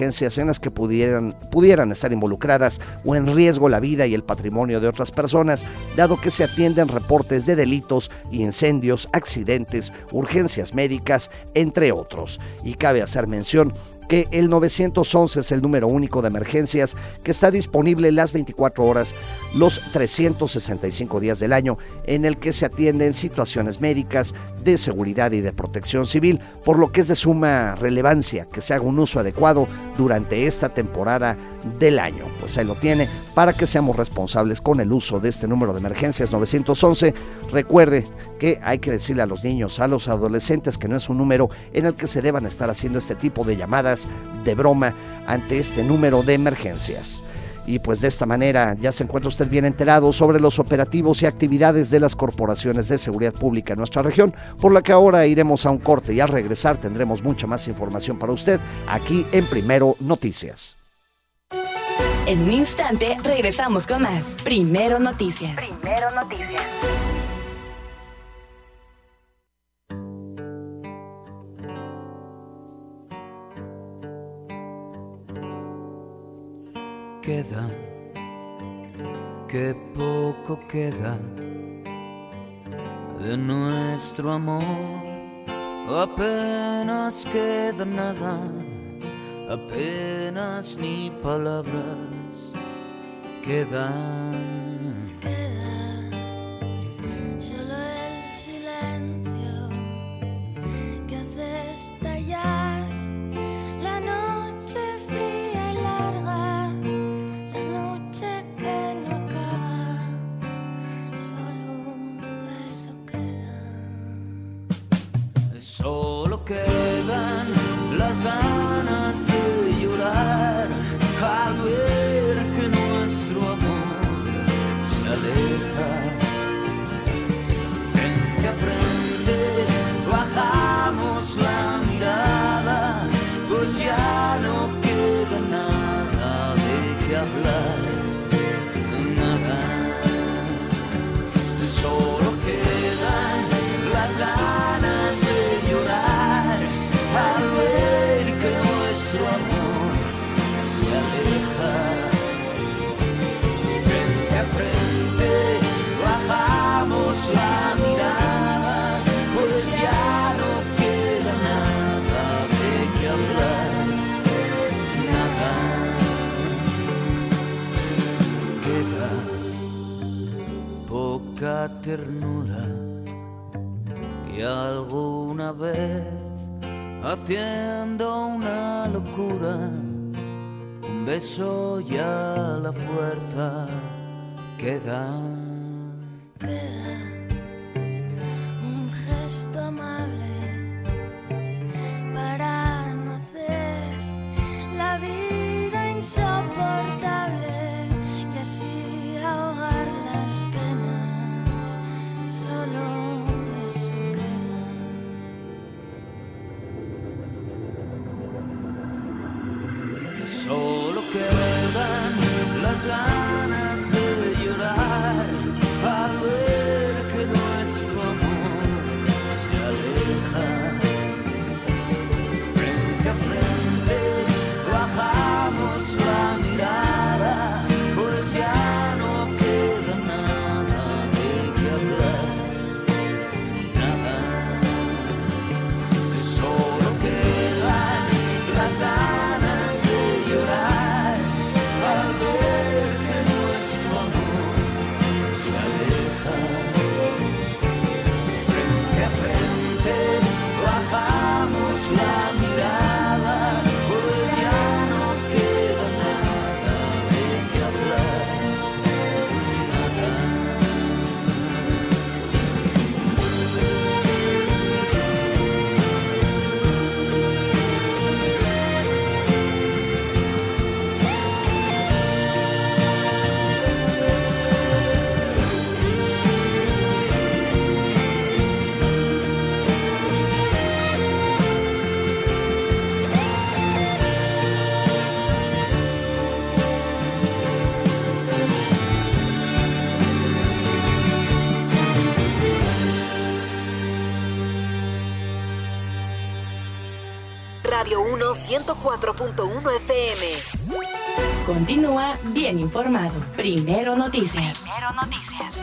emergencias en las que pudieran, pudieran estar involucradas o en riesgo la vida y el patrimonio de otras personas, dado que se atienden reportes de delitos, incendios, accidentes, urgencias médicas, entre otros. Y cabe hacer mención que el nueve once es el número único de emergencias que está disponible las veinticuatro horas, los trescientos sesenta y cinco días del año, en el que se atienden situaciones médicas, de seguridad y de protección civil, por lo que es de suma relevancia que se haga un uso adecuado durante esta temporada del año. Pues ahí lo tiene, para que seamos responsables con el uso de este número de emergencias nueve once. Recuerde que hay que decirle a los niños, a los adolescentes, que no es un número en el que se deban estar haciendo este tipo de llamadas de broma ante este número de emergencias. Y pues de esta manera ya se encuentra usted bien enterado sobre los operativos y actividades de las corporaciones de seguridad pública en nuestra región, por lo que ahora iremos a un corte y al regresar tendremos mucha más información para usted aquí en Primero Noticias. En un instante regresamos con más Primero Noticias. Primero Noticias. Queda, que poco queda de nuestro amor, apenas queda nada, apenas ni palabras quedan. Queda solo el silencio que hace estallar la noche fría y larga, la noche que no acaba, solo eso queda. Solo quedan las ganas de llorar al ver que nuestro amor se aleja. Frente a frente bajamos la mirada, pues ya no queda nada de qué hablar, nada. Solo quedan las ganas de llorar al ver que nuestro amor se aleja. Frente a frente bajamos la mirada, pues ya no queda nada de qué hablar, nada. Queda poca ternura y alguna vez haciendo una locura, un beso ya la fuerza queda. Queda un gesto amable para no hacer la vida insoportable y así ahogar las penas, solo eso queda. Solo quedan las ganas de llorar al ver que nuestro amor se aleja. Frente a frente bajamos la mirada, pues ya no queda nada de qué hablar, nada. Solo quedan las ganas de llorar al ver que nuestro amor se aleja. Frente a frente bajamos la mirada, pues ya no queda nada de qué hablar, nada. Radio uno ciento cuatro punto uno F M. Continúa bien informado. Primero Noticias. Primero Noticias.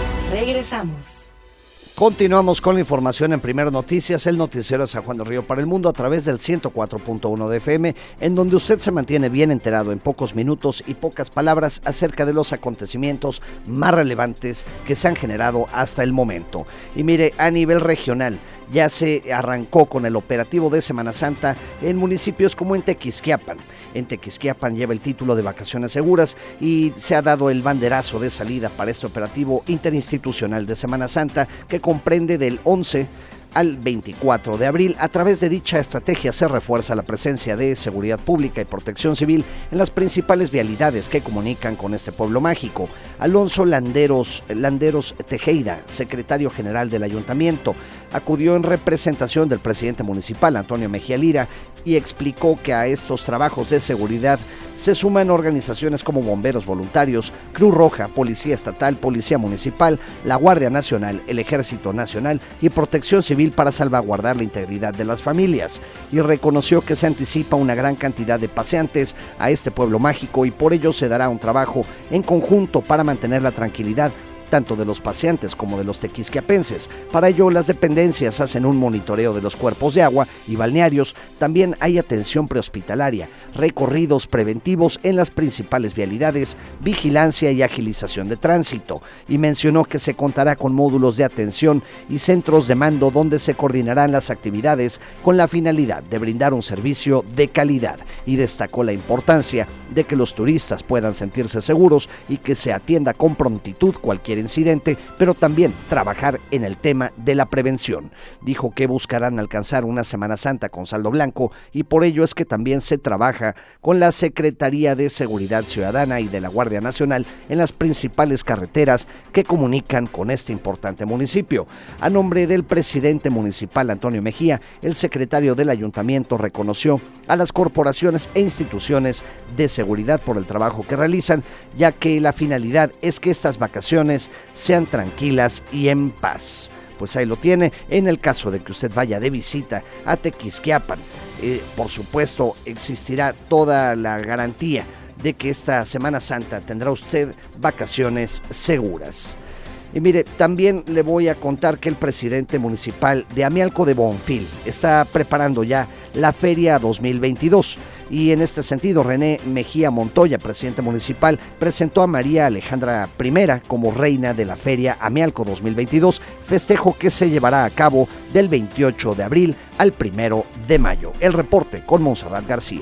Regresamos. Continuamos con la información en Primero Noticias, el noticiero de San Juan del Río para el mundo a través del ciento cuatro punto uno de F M, en donde usted se mantiene bien enterado en pocos minutos y pocas palabras acerca de los acontecimientos más relevantes que se han generado hasta el momento. Y mire, a nivel regional, ya se arrancó con el operativo de Semana Santa en municipios como en Tequisquiapan. En Tequisquiapan lleva el título de Vacaciones Seguras y se ha dado el banderazo de salida para este operativo interinstitucional de Semana Santa que comprende del once al veinticuatro de abril. A través de dicha estrategia se refuerza la presencia de seguridad pública y protección civil en las principales vialidades que comunican con este pueblo mágico. Alonso Landeros, Landeros Tejeda, secretario general del ayuntamiento, acudió en representación del presidente municipal, Antonio Mejía Lira, y explicó que a estos trabajos de seguridad se suman organizaciones como Bomberos Voluntarios, Cruz Roja, Policía Estatal, Policía Municipal, la Guardia Nacional, el Ejército Nacional y Protección Civil para salvaguardar la integridad de las familias, y reconoció que se anticipa una gran cantidad de paseantes a este pueblo mágico y por ello se dará un trabajo en conjunto para mantener la tranquilidad tanto de los paseantes como de los tequisquiapenses. Para ello, las dependencias hacen un monitoreo de los cuerpos de agua y balnearios. También hay atención prehospitalaria, recorridos preventivos en las principales vialidades, vigilancia y agilización de tránsito. Y mencionó que se contará con módulos de atención y centros de mando donde se coordinarán las actividades con la finalidad de brindar un servicio de calidad. Y destacó la importancia de que los turistas puedan sentirse seguros y que se atienda con prontitud cualquier incidente, pero también trabajar en el tema de la prevención. Dijo que buscarán alcanzar una Semana Santa con saldo blanco y por ello es que también se trabaja con la Secretaría de Seguridad Ciudadana y de la Guardia Nacional en las principales carreteras que comunican con este importante municipio. A nombre del presidente municipal Antonio Mejía, el secretario del ayuntamiento reconoció a las corporaciones e instituciones de seguridad por el trabajo que realizan, ya que la finalidad es que estas vacaciones sean tranquilas y en paz. Pues ahí lo tiene. En el caso de que usted vaya de visita a Tequisquiapan, eh, por supuesto existirá toda la garantía de que esta Semana Santa tendrá usted vacaciones seguras. Y mire, también le voy a contar que el presidente municipal de Amialco de Bonfil está preparando ya la Feria dos mil veintidós. Y en este sentido, René Mejía Montoya, presidente municipal, presentó a María Alejandra I como reina de la Feria Amialco dos mil veintidós, festejo que se llevará a cabo del veintiocho de abril al primero de mayo. El reporte con Montserrat García.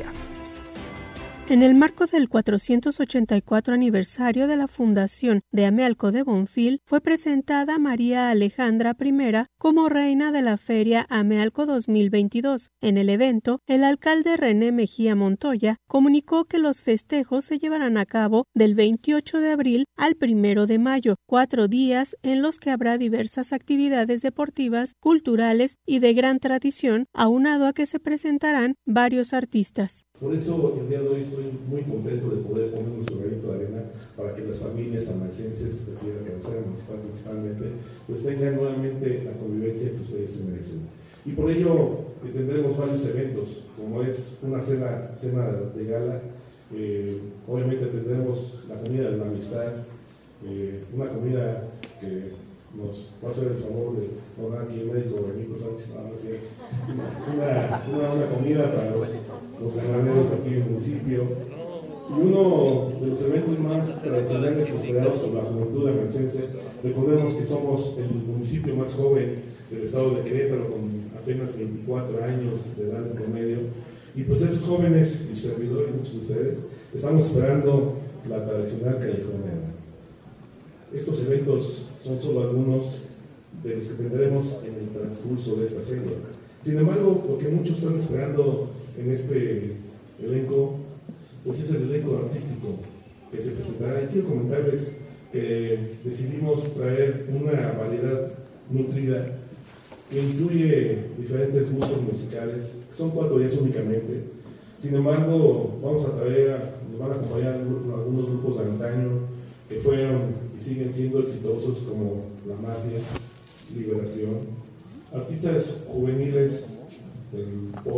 En el marco del cuatrocientos ochenta y cuatro aniversario de la fundación de Amialco de Bonfil, fue presentada María Alejandra I como reina de la Feria Amialco dos mil veintidós. En el evento, el alcalde René Mejía Montoya comunicó que los festejos se llevarán a cabo del veintiocho de abril al primero de mayo, cuatro días en los que habrá diversas actividades deportivas, culturales y de gran tradición, aunado a que se presentarán varios artistas. Por eso el día de hoy estoy muy contento de poder poner nuestro granito de arena para que las familias amalcenses de Piedra Cabecera municipal principalmente pues tengan nuevamente la convivencia que ustedes se merecen. Y por ello eh, tendremos varios eventos, como es una cena, cena de gala, eh, obviamente tendremos la comida de la amistad, eh, una comida que nos va a hacer el favor de donar aquí el médico Benito Sánchez, no, no es cierto. Una, una, una comida para los, los ganaderos de aquí del municipio. Y uno de los eventos más tradicionales esperados por la juventud amalcense. Recordemos que somos el municipio más joven del estado de Querétaro, con apenas veinticuatro años de edad en promedio. Y pues esos jóvenes, y su servidor y muchos de ustedes, estamos esperando la tradicional callejonera. Estos eventos son solo algunos de los que tendremos en el transcurso de esta feria. Sin embargo, lo que muchos están esperando en este elenco, pues es el elenco artístico que se presentará. Y quiero comentarles que decidimos traer una variedad nutrida que incluye diferentes gustos musicales, son cuatro días únicamente. Sin embargo, vamos a traer, nos van a acompañar algunos grupos de antaño que fueron y siguen siendo exitosos, como La Mafia, Liberación, artistas juveniles del pop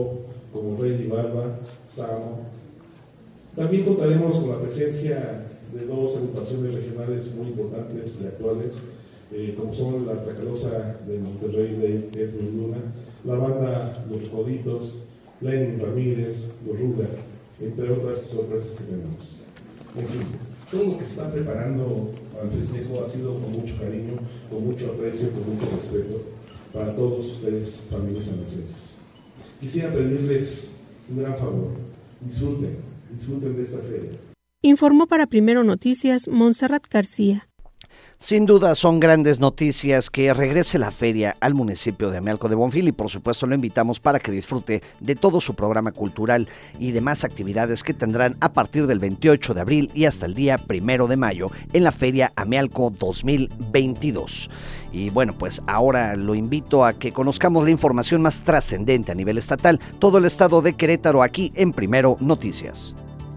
como Rey y Barba, Samo. También contaremos con la presencia de dos agrupaciones regionales muy importantes y actuales, eh, como son la Tracalosa de Monterrey de Edwin Luna, la banda Los Coditos, Lenin Ramírez, Los Ruga, entre otras sorpresas que tenemos. En fin, todo lo que se está preparando para el festejo ha sido con mucho cariño, con mucho aprecio, con mucho respeto para todos ustedes, familias sanmarcenses. Quisiera pedirles un gran favor: disfruten, disfruten de esta feria. Informó para Primero Noticias Montserrat García. Sin duda son grandes noticias que regrese la feria al municipio de Amealco de Bonfil y por supuesto lo invitamos para que disfrute de todo su programa cultural y demás actividades que tendrán a partir del veintiocho de abril y hasta el día primero de mayo en la Feria Amealco dos mil veintidós. Y bueno, pues ahora lo invito a que conozcamos la información más trascendente a nivel estatal, todo el estado de Querétaro aquí en Primero Noticias.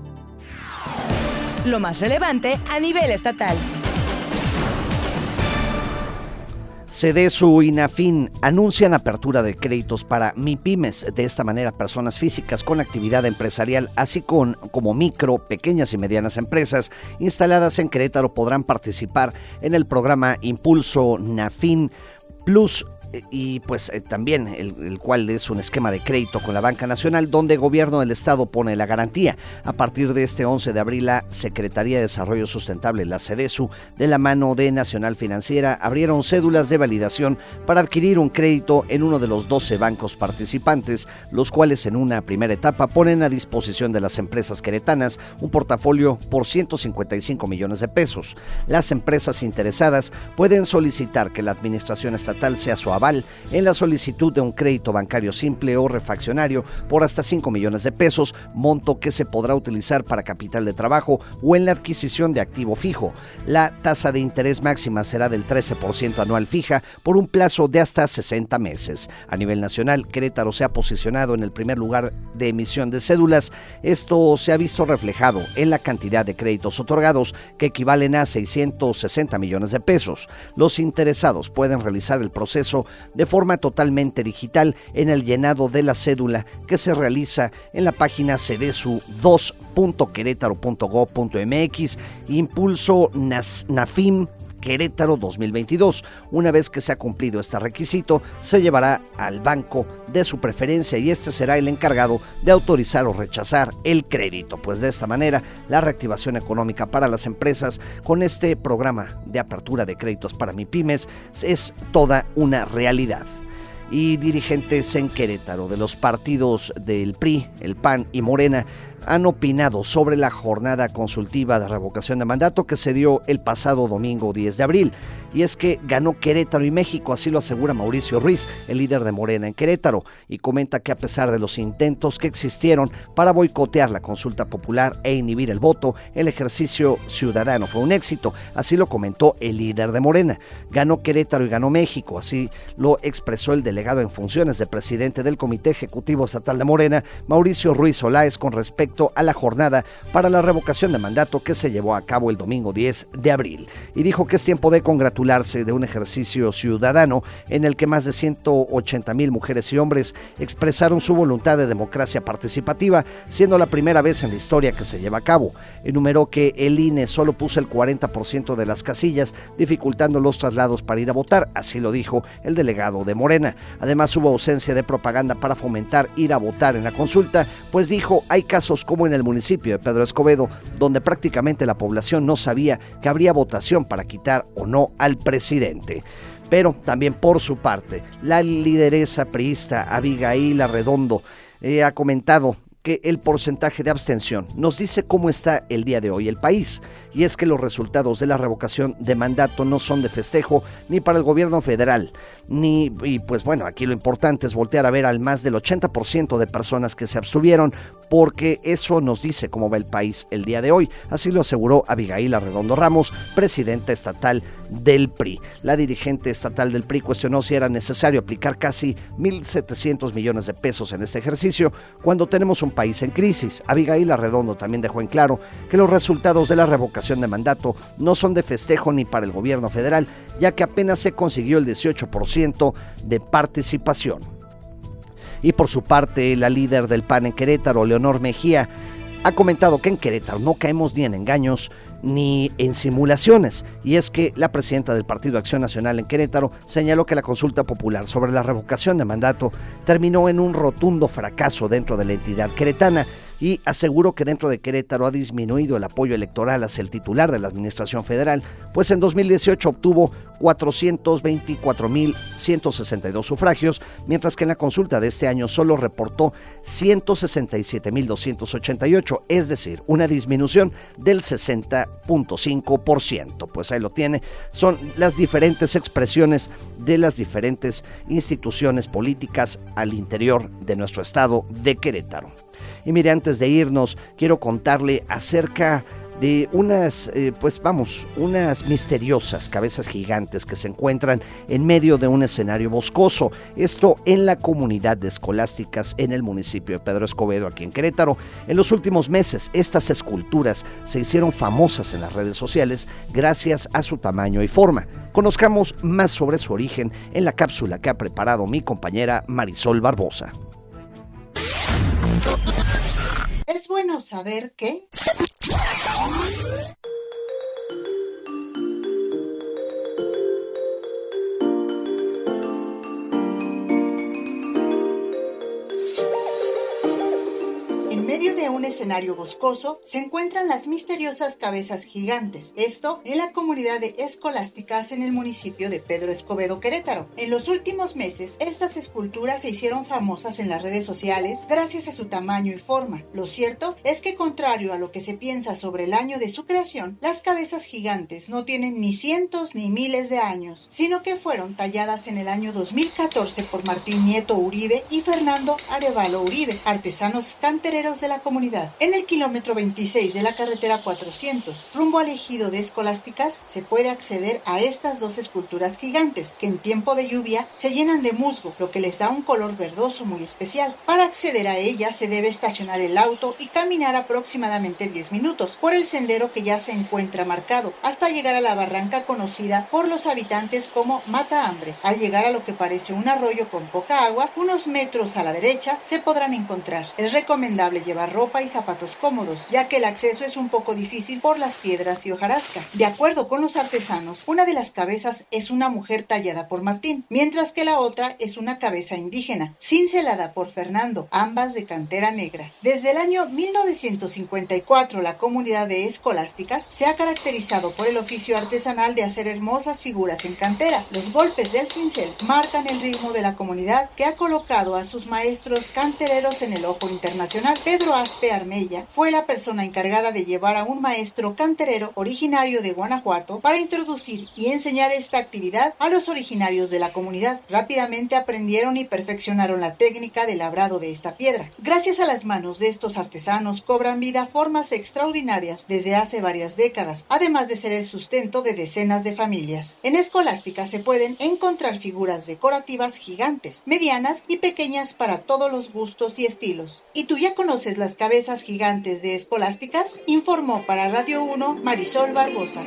Lo más relevante a nivel estatal. Sedesu y Nafin anuncian apertura de créditos para MIPYMES. De esta manera, personas físicas con actividad empresarial, así con, como micro, pequeñas y medianas empresas instaladas en Querétaro podrán participar en el programa Impulso Nafin Plus, y pues eh, también el, el cual es un esquema de crédito con la Banca Nacional donde el gobierno del estado pone la garantía. A partir de este once de abril la Secretaría de Desarrollo Sustentable, la Sedesu, de la mano de Nacional Financiera, abrieron cédulas de validación para adquirir un crédito en uno de los doce bancos participantes, los cuales en una primera etapa ponen a disposición de las empresas queretanas un portafolio por ciento cincuenta y cinco millones de pesos. Las empresas interesadas pueden solicitar que la administración estatal sea su aval en la solicitud de un crédito bancario simple o refaccionario por hasta cinco millones de pesos, monto que se podrá utilizar para capital de trabajo o en la adquisición de activo fijo. La tasa de interés máxima será del trece por ciento anual fija por un plazo de hasta sesenta meses. A nivel nacional, Querétaro se ha posicionado en el primer lugar de emisión de cédulas. Esto se ha visto reflejado en la cantidad de créditos otorgados, que equivalen a seiscientos sesenta millones de pesos. Los interesados pueden realizar el proceso de forma totalmente digital en el llenado de la cédula que se realiza en la página sedesu dos punto querétaro punto gob punto mx, Impulso Nafin Querétaro dos mil veintidós. Una vez que se ha cumplido este requisito, se llevará al banco de su preferencia y este será el encargado de autorizar o rechazar el crédito. Pues de esta manera, la reactivación económica para las empresas con este programa de apertura de créditos para MIPYMES es toda una realidad. Y dirigentes en Querétaro de los partidos del P R I, el P A N y Morena han opinado sobre la jornada consultiva de revocación de mandato que se dio el pasado domingo diez de abril. Y es que ganó Querétaro y México, así lo asegura Mauricio Ruiz, el líder de Morena en Querétaro, y comenta que a pesar de los intentos que existieron para boicotear la consulta popular e inhibir el voto, el ejercicio ciudadano fue un éxito, así lo comentó el líder de Morena. Ganó Querétaro y ganó México, así lo expresó el delegado en funciones de presidente del Comité Ejecutivo Estatal de Morena, Mauricio Ruiz Olaez, con respecto a la jornada para la revocación de mandato que se llevó a cabo el domingo diez de abril, y dijo que es tiempo de congratularse de un ejercicio ciudadano en el que más de ciento ochenta mil mujeres y hombres expresaron su voluntad de democracia participativa, siendo la primera vez en la historia que se lleva a cabo. Enumeró que el I N E solo puso el cuarenta por ciento de las casillas, dificultando los traslados para ir a votar, así lo dijo el delegado de Morena. Además, hubo ausencia de propaganda para fomentar ir a votar en la consulta, pues dijo, hay casos como en el municipio de Pedro Escobedo, donde prácticamente la población no sabía que habría votación para quitar o no al presidente. Pero también por su parte, la lideresa priista Abigail Arredondo eh, ha comentado que el porcentaje de abstención nos dice cómo está el día de hoy el país, y es que los resultados de la revocación de mandato no son de festejo ni para el gobierno federal, ni, y pues bueno, aquí lo importante es voltear a ver al más del ochenta por ciento de personas que se abstuvieron, porque eso nos dice cómo va el país el día de hoy, así lo aseguró Abigail Arredondo Ramos, presidenta estatal del P R I. La dirigente estatal del P R I cuestionó si era necesario aplicar casi mil setecientos millones de pesos en este ejercicio, cuando tenemos un país en crisis. Abigail Arredondo también dejó en claro que los resultados de la revocación de mandato no son de festejo ni para el gobierno federal, ya que apenas se consiguió el dieciocho por ciento de participación. Y por su parte, la líder del P A N en Querétaro, Leonor Mejía, ha comentado que en Querétaro no caemos ni en engaños ni en simulaciones, y es que la presidenta del Partido Acción Nacional en Querétaro señaló que la consulta popular sobre la revocación de mandato terminó en un rotundo fracaso dentro de la entidad queretana, y aseguró que dentro de Querétaro ha disminuido el apoyo electoral hacia el titular de la administración federal, pues en dos mil dieciocho obtuvo cuatrocientos veinticuatro mil ciento sesenta y dos sufragios, mientras que en la consulta de este año solo reportó ciento sesenta y siete mil doscientos ochenta y ocho, es decir, una disminución del sesenta punto cinco por ciento. Pues ahí lo tiene, son las diferentes expresiones de las diferentes instituciones políticas al interior de nuestro estado de Querétaro. Y mire, antes de irnos, quiero contarle acerca de unas, eh, pues vamos, unas misteriosas cabezas gigantes que se encuentran en medio de un escenario boscoso. Esto en la comunidad de escolásticas en el municipio de Pedro Escobedo, aquí en Querétaro. En los últimos meses, estas esculturas se hicieron famosas en las redes sociales gracias a su tamaño y forma. Conozcamos más sobre su origen en la cápsula que ha preparado mi compañera Marisol Barbosa. Es bueno saber que... En medio de un escenario boscoso se encuentran las misteriosas cabezas gigantes, esto en la comunidad de escolásticas en el municipio de Pedro Escobedo, Querétaro. En los últimos meses, estas esculturas se hicieron famosas en las redes sociales gracias a su tamaño y forma. Lo cierto es que, contrario a lo que se piensa sobre el año de su creación, las cabezas gigantes no tienen ni cientos ni miles de años, sino que fueron talladas en el año dos mil catorce por Martín Nieto Uribe y Fernando Arevalo Uribe, artesanos cantereros de la comunidad. En el kilómetro veintiséis de la carretera cuatrocientos, rumbo al ejido de Escolásticas, se puede acceder a estas dos esculturas gigantes, que en tiempo de lluvia se llenan de musgo, lo que les da un color verdoso muy especial. Para acceder a ellas se debe estacionar el auto y caminar aproximadamente diez minutos por el sendero que ya se encuentra marcado, hasta llegar a la barranca conocida por los habitantes como Mata Hambre. Al llegar a lo que parece un arroyo con poca agua, unos metros a la derecha se podrán encontrar. Es recomendable llevar ropa y zapatos cómodos, ya que el acceso es un poco difícil por las piedras y hojarasca. De acuerdo con los artesanos, una de las cabezas es una mujer tallada por Martín, mientras que la otra es una cabeza indígena, cincelada por Fernando, ambas de cantera negra. Desde el año mil novecientos cincuenta y cuatro, la comunidad de Escolásticas se ha caracterizado por el oficio artesanal de hacer hermosas figuras en cantera. Los golpes del cincel marcan el ritmo de la comunidad, que ha colocado a sus maestros cantereros en el ojo internacional. Pedro Aspe Armella fue la persona encargada de llevar a un maestro canterero originario de Guanajuato para introducir y enseñar esta actividad a los originarios de la comunidad. Rápidamente aprendieron y perfeccionaron la técnica de labrado de esta piedra. Gracias a las manos de estos artesanos cobran vida formas extraordinarias desde hace varias décadas, además de ser el sustento de decenas de familias. En Escolástica se pueden encontrar figuras decorativas gigantes, medianas y pequeñas para todos los gustos y estilos. ¿Y tú ya conoces las cabezas gigantes de Escolásticas? Informó para Radio uno Marisol Barbosa.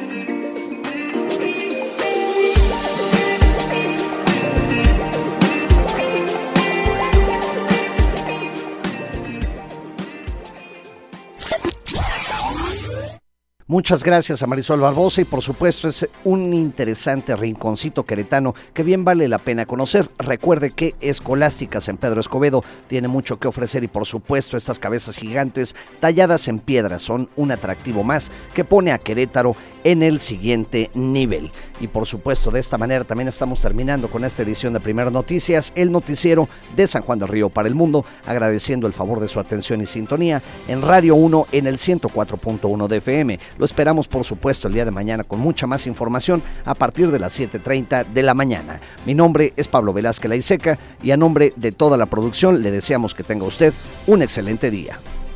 Muchas gracias a Marisol Barbosa, y por supuesto es un interesante rinconcito queretano que bien vale la pena conocer. Recuerde que Escolásticas en Pedro Escobedo tiene mucho que ofrecer, y por supuesto estas cabezas gigantes talladas en piedra son un atractivo más que pone a Querétaro en el siguiente nivel. Y por supuesto de esta manera también estamos terminando con esta edición de Primero Noticias, el noticiero de San Juan del Río para el mundo, agradeciendo el favor de su atención y sintonía en Radio uno en el ciento cuatro punto uno de F M. Lo esperamos, por supuesto, el día de mañana con mucha más información a partir de las siete treinta de la mañana. Mi nombre es Pablo Velázquez Laiseca, y a nombre de toda la producción le deseamos que tenga usted un excelente día.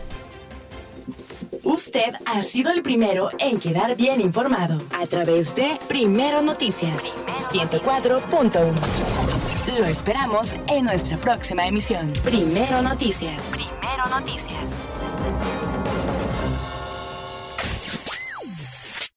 Usted ha sido el primero en quedar bien informado a través de Primero Noticias ciento cuatro punto uno. Lo esperamos en nuestra próxima emisión. Primero Noticias. Primero Noticias.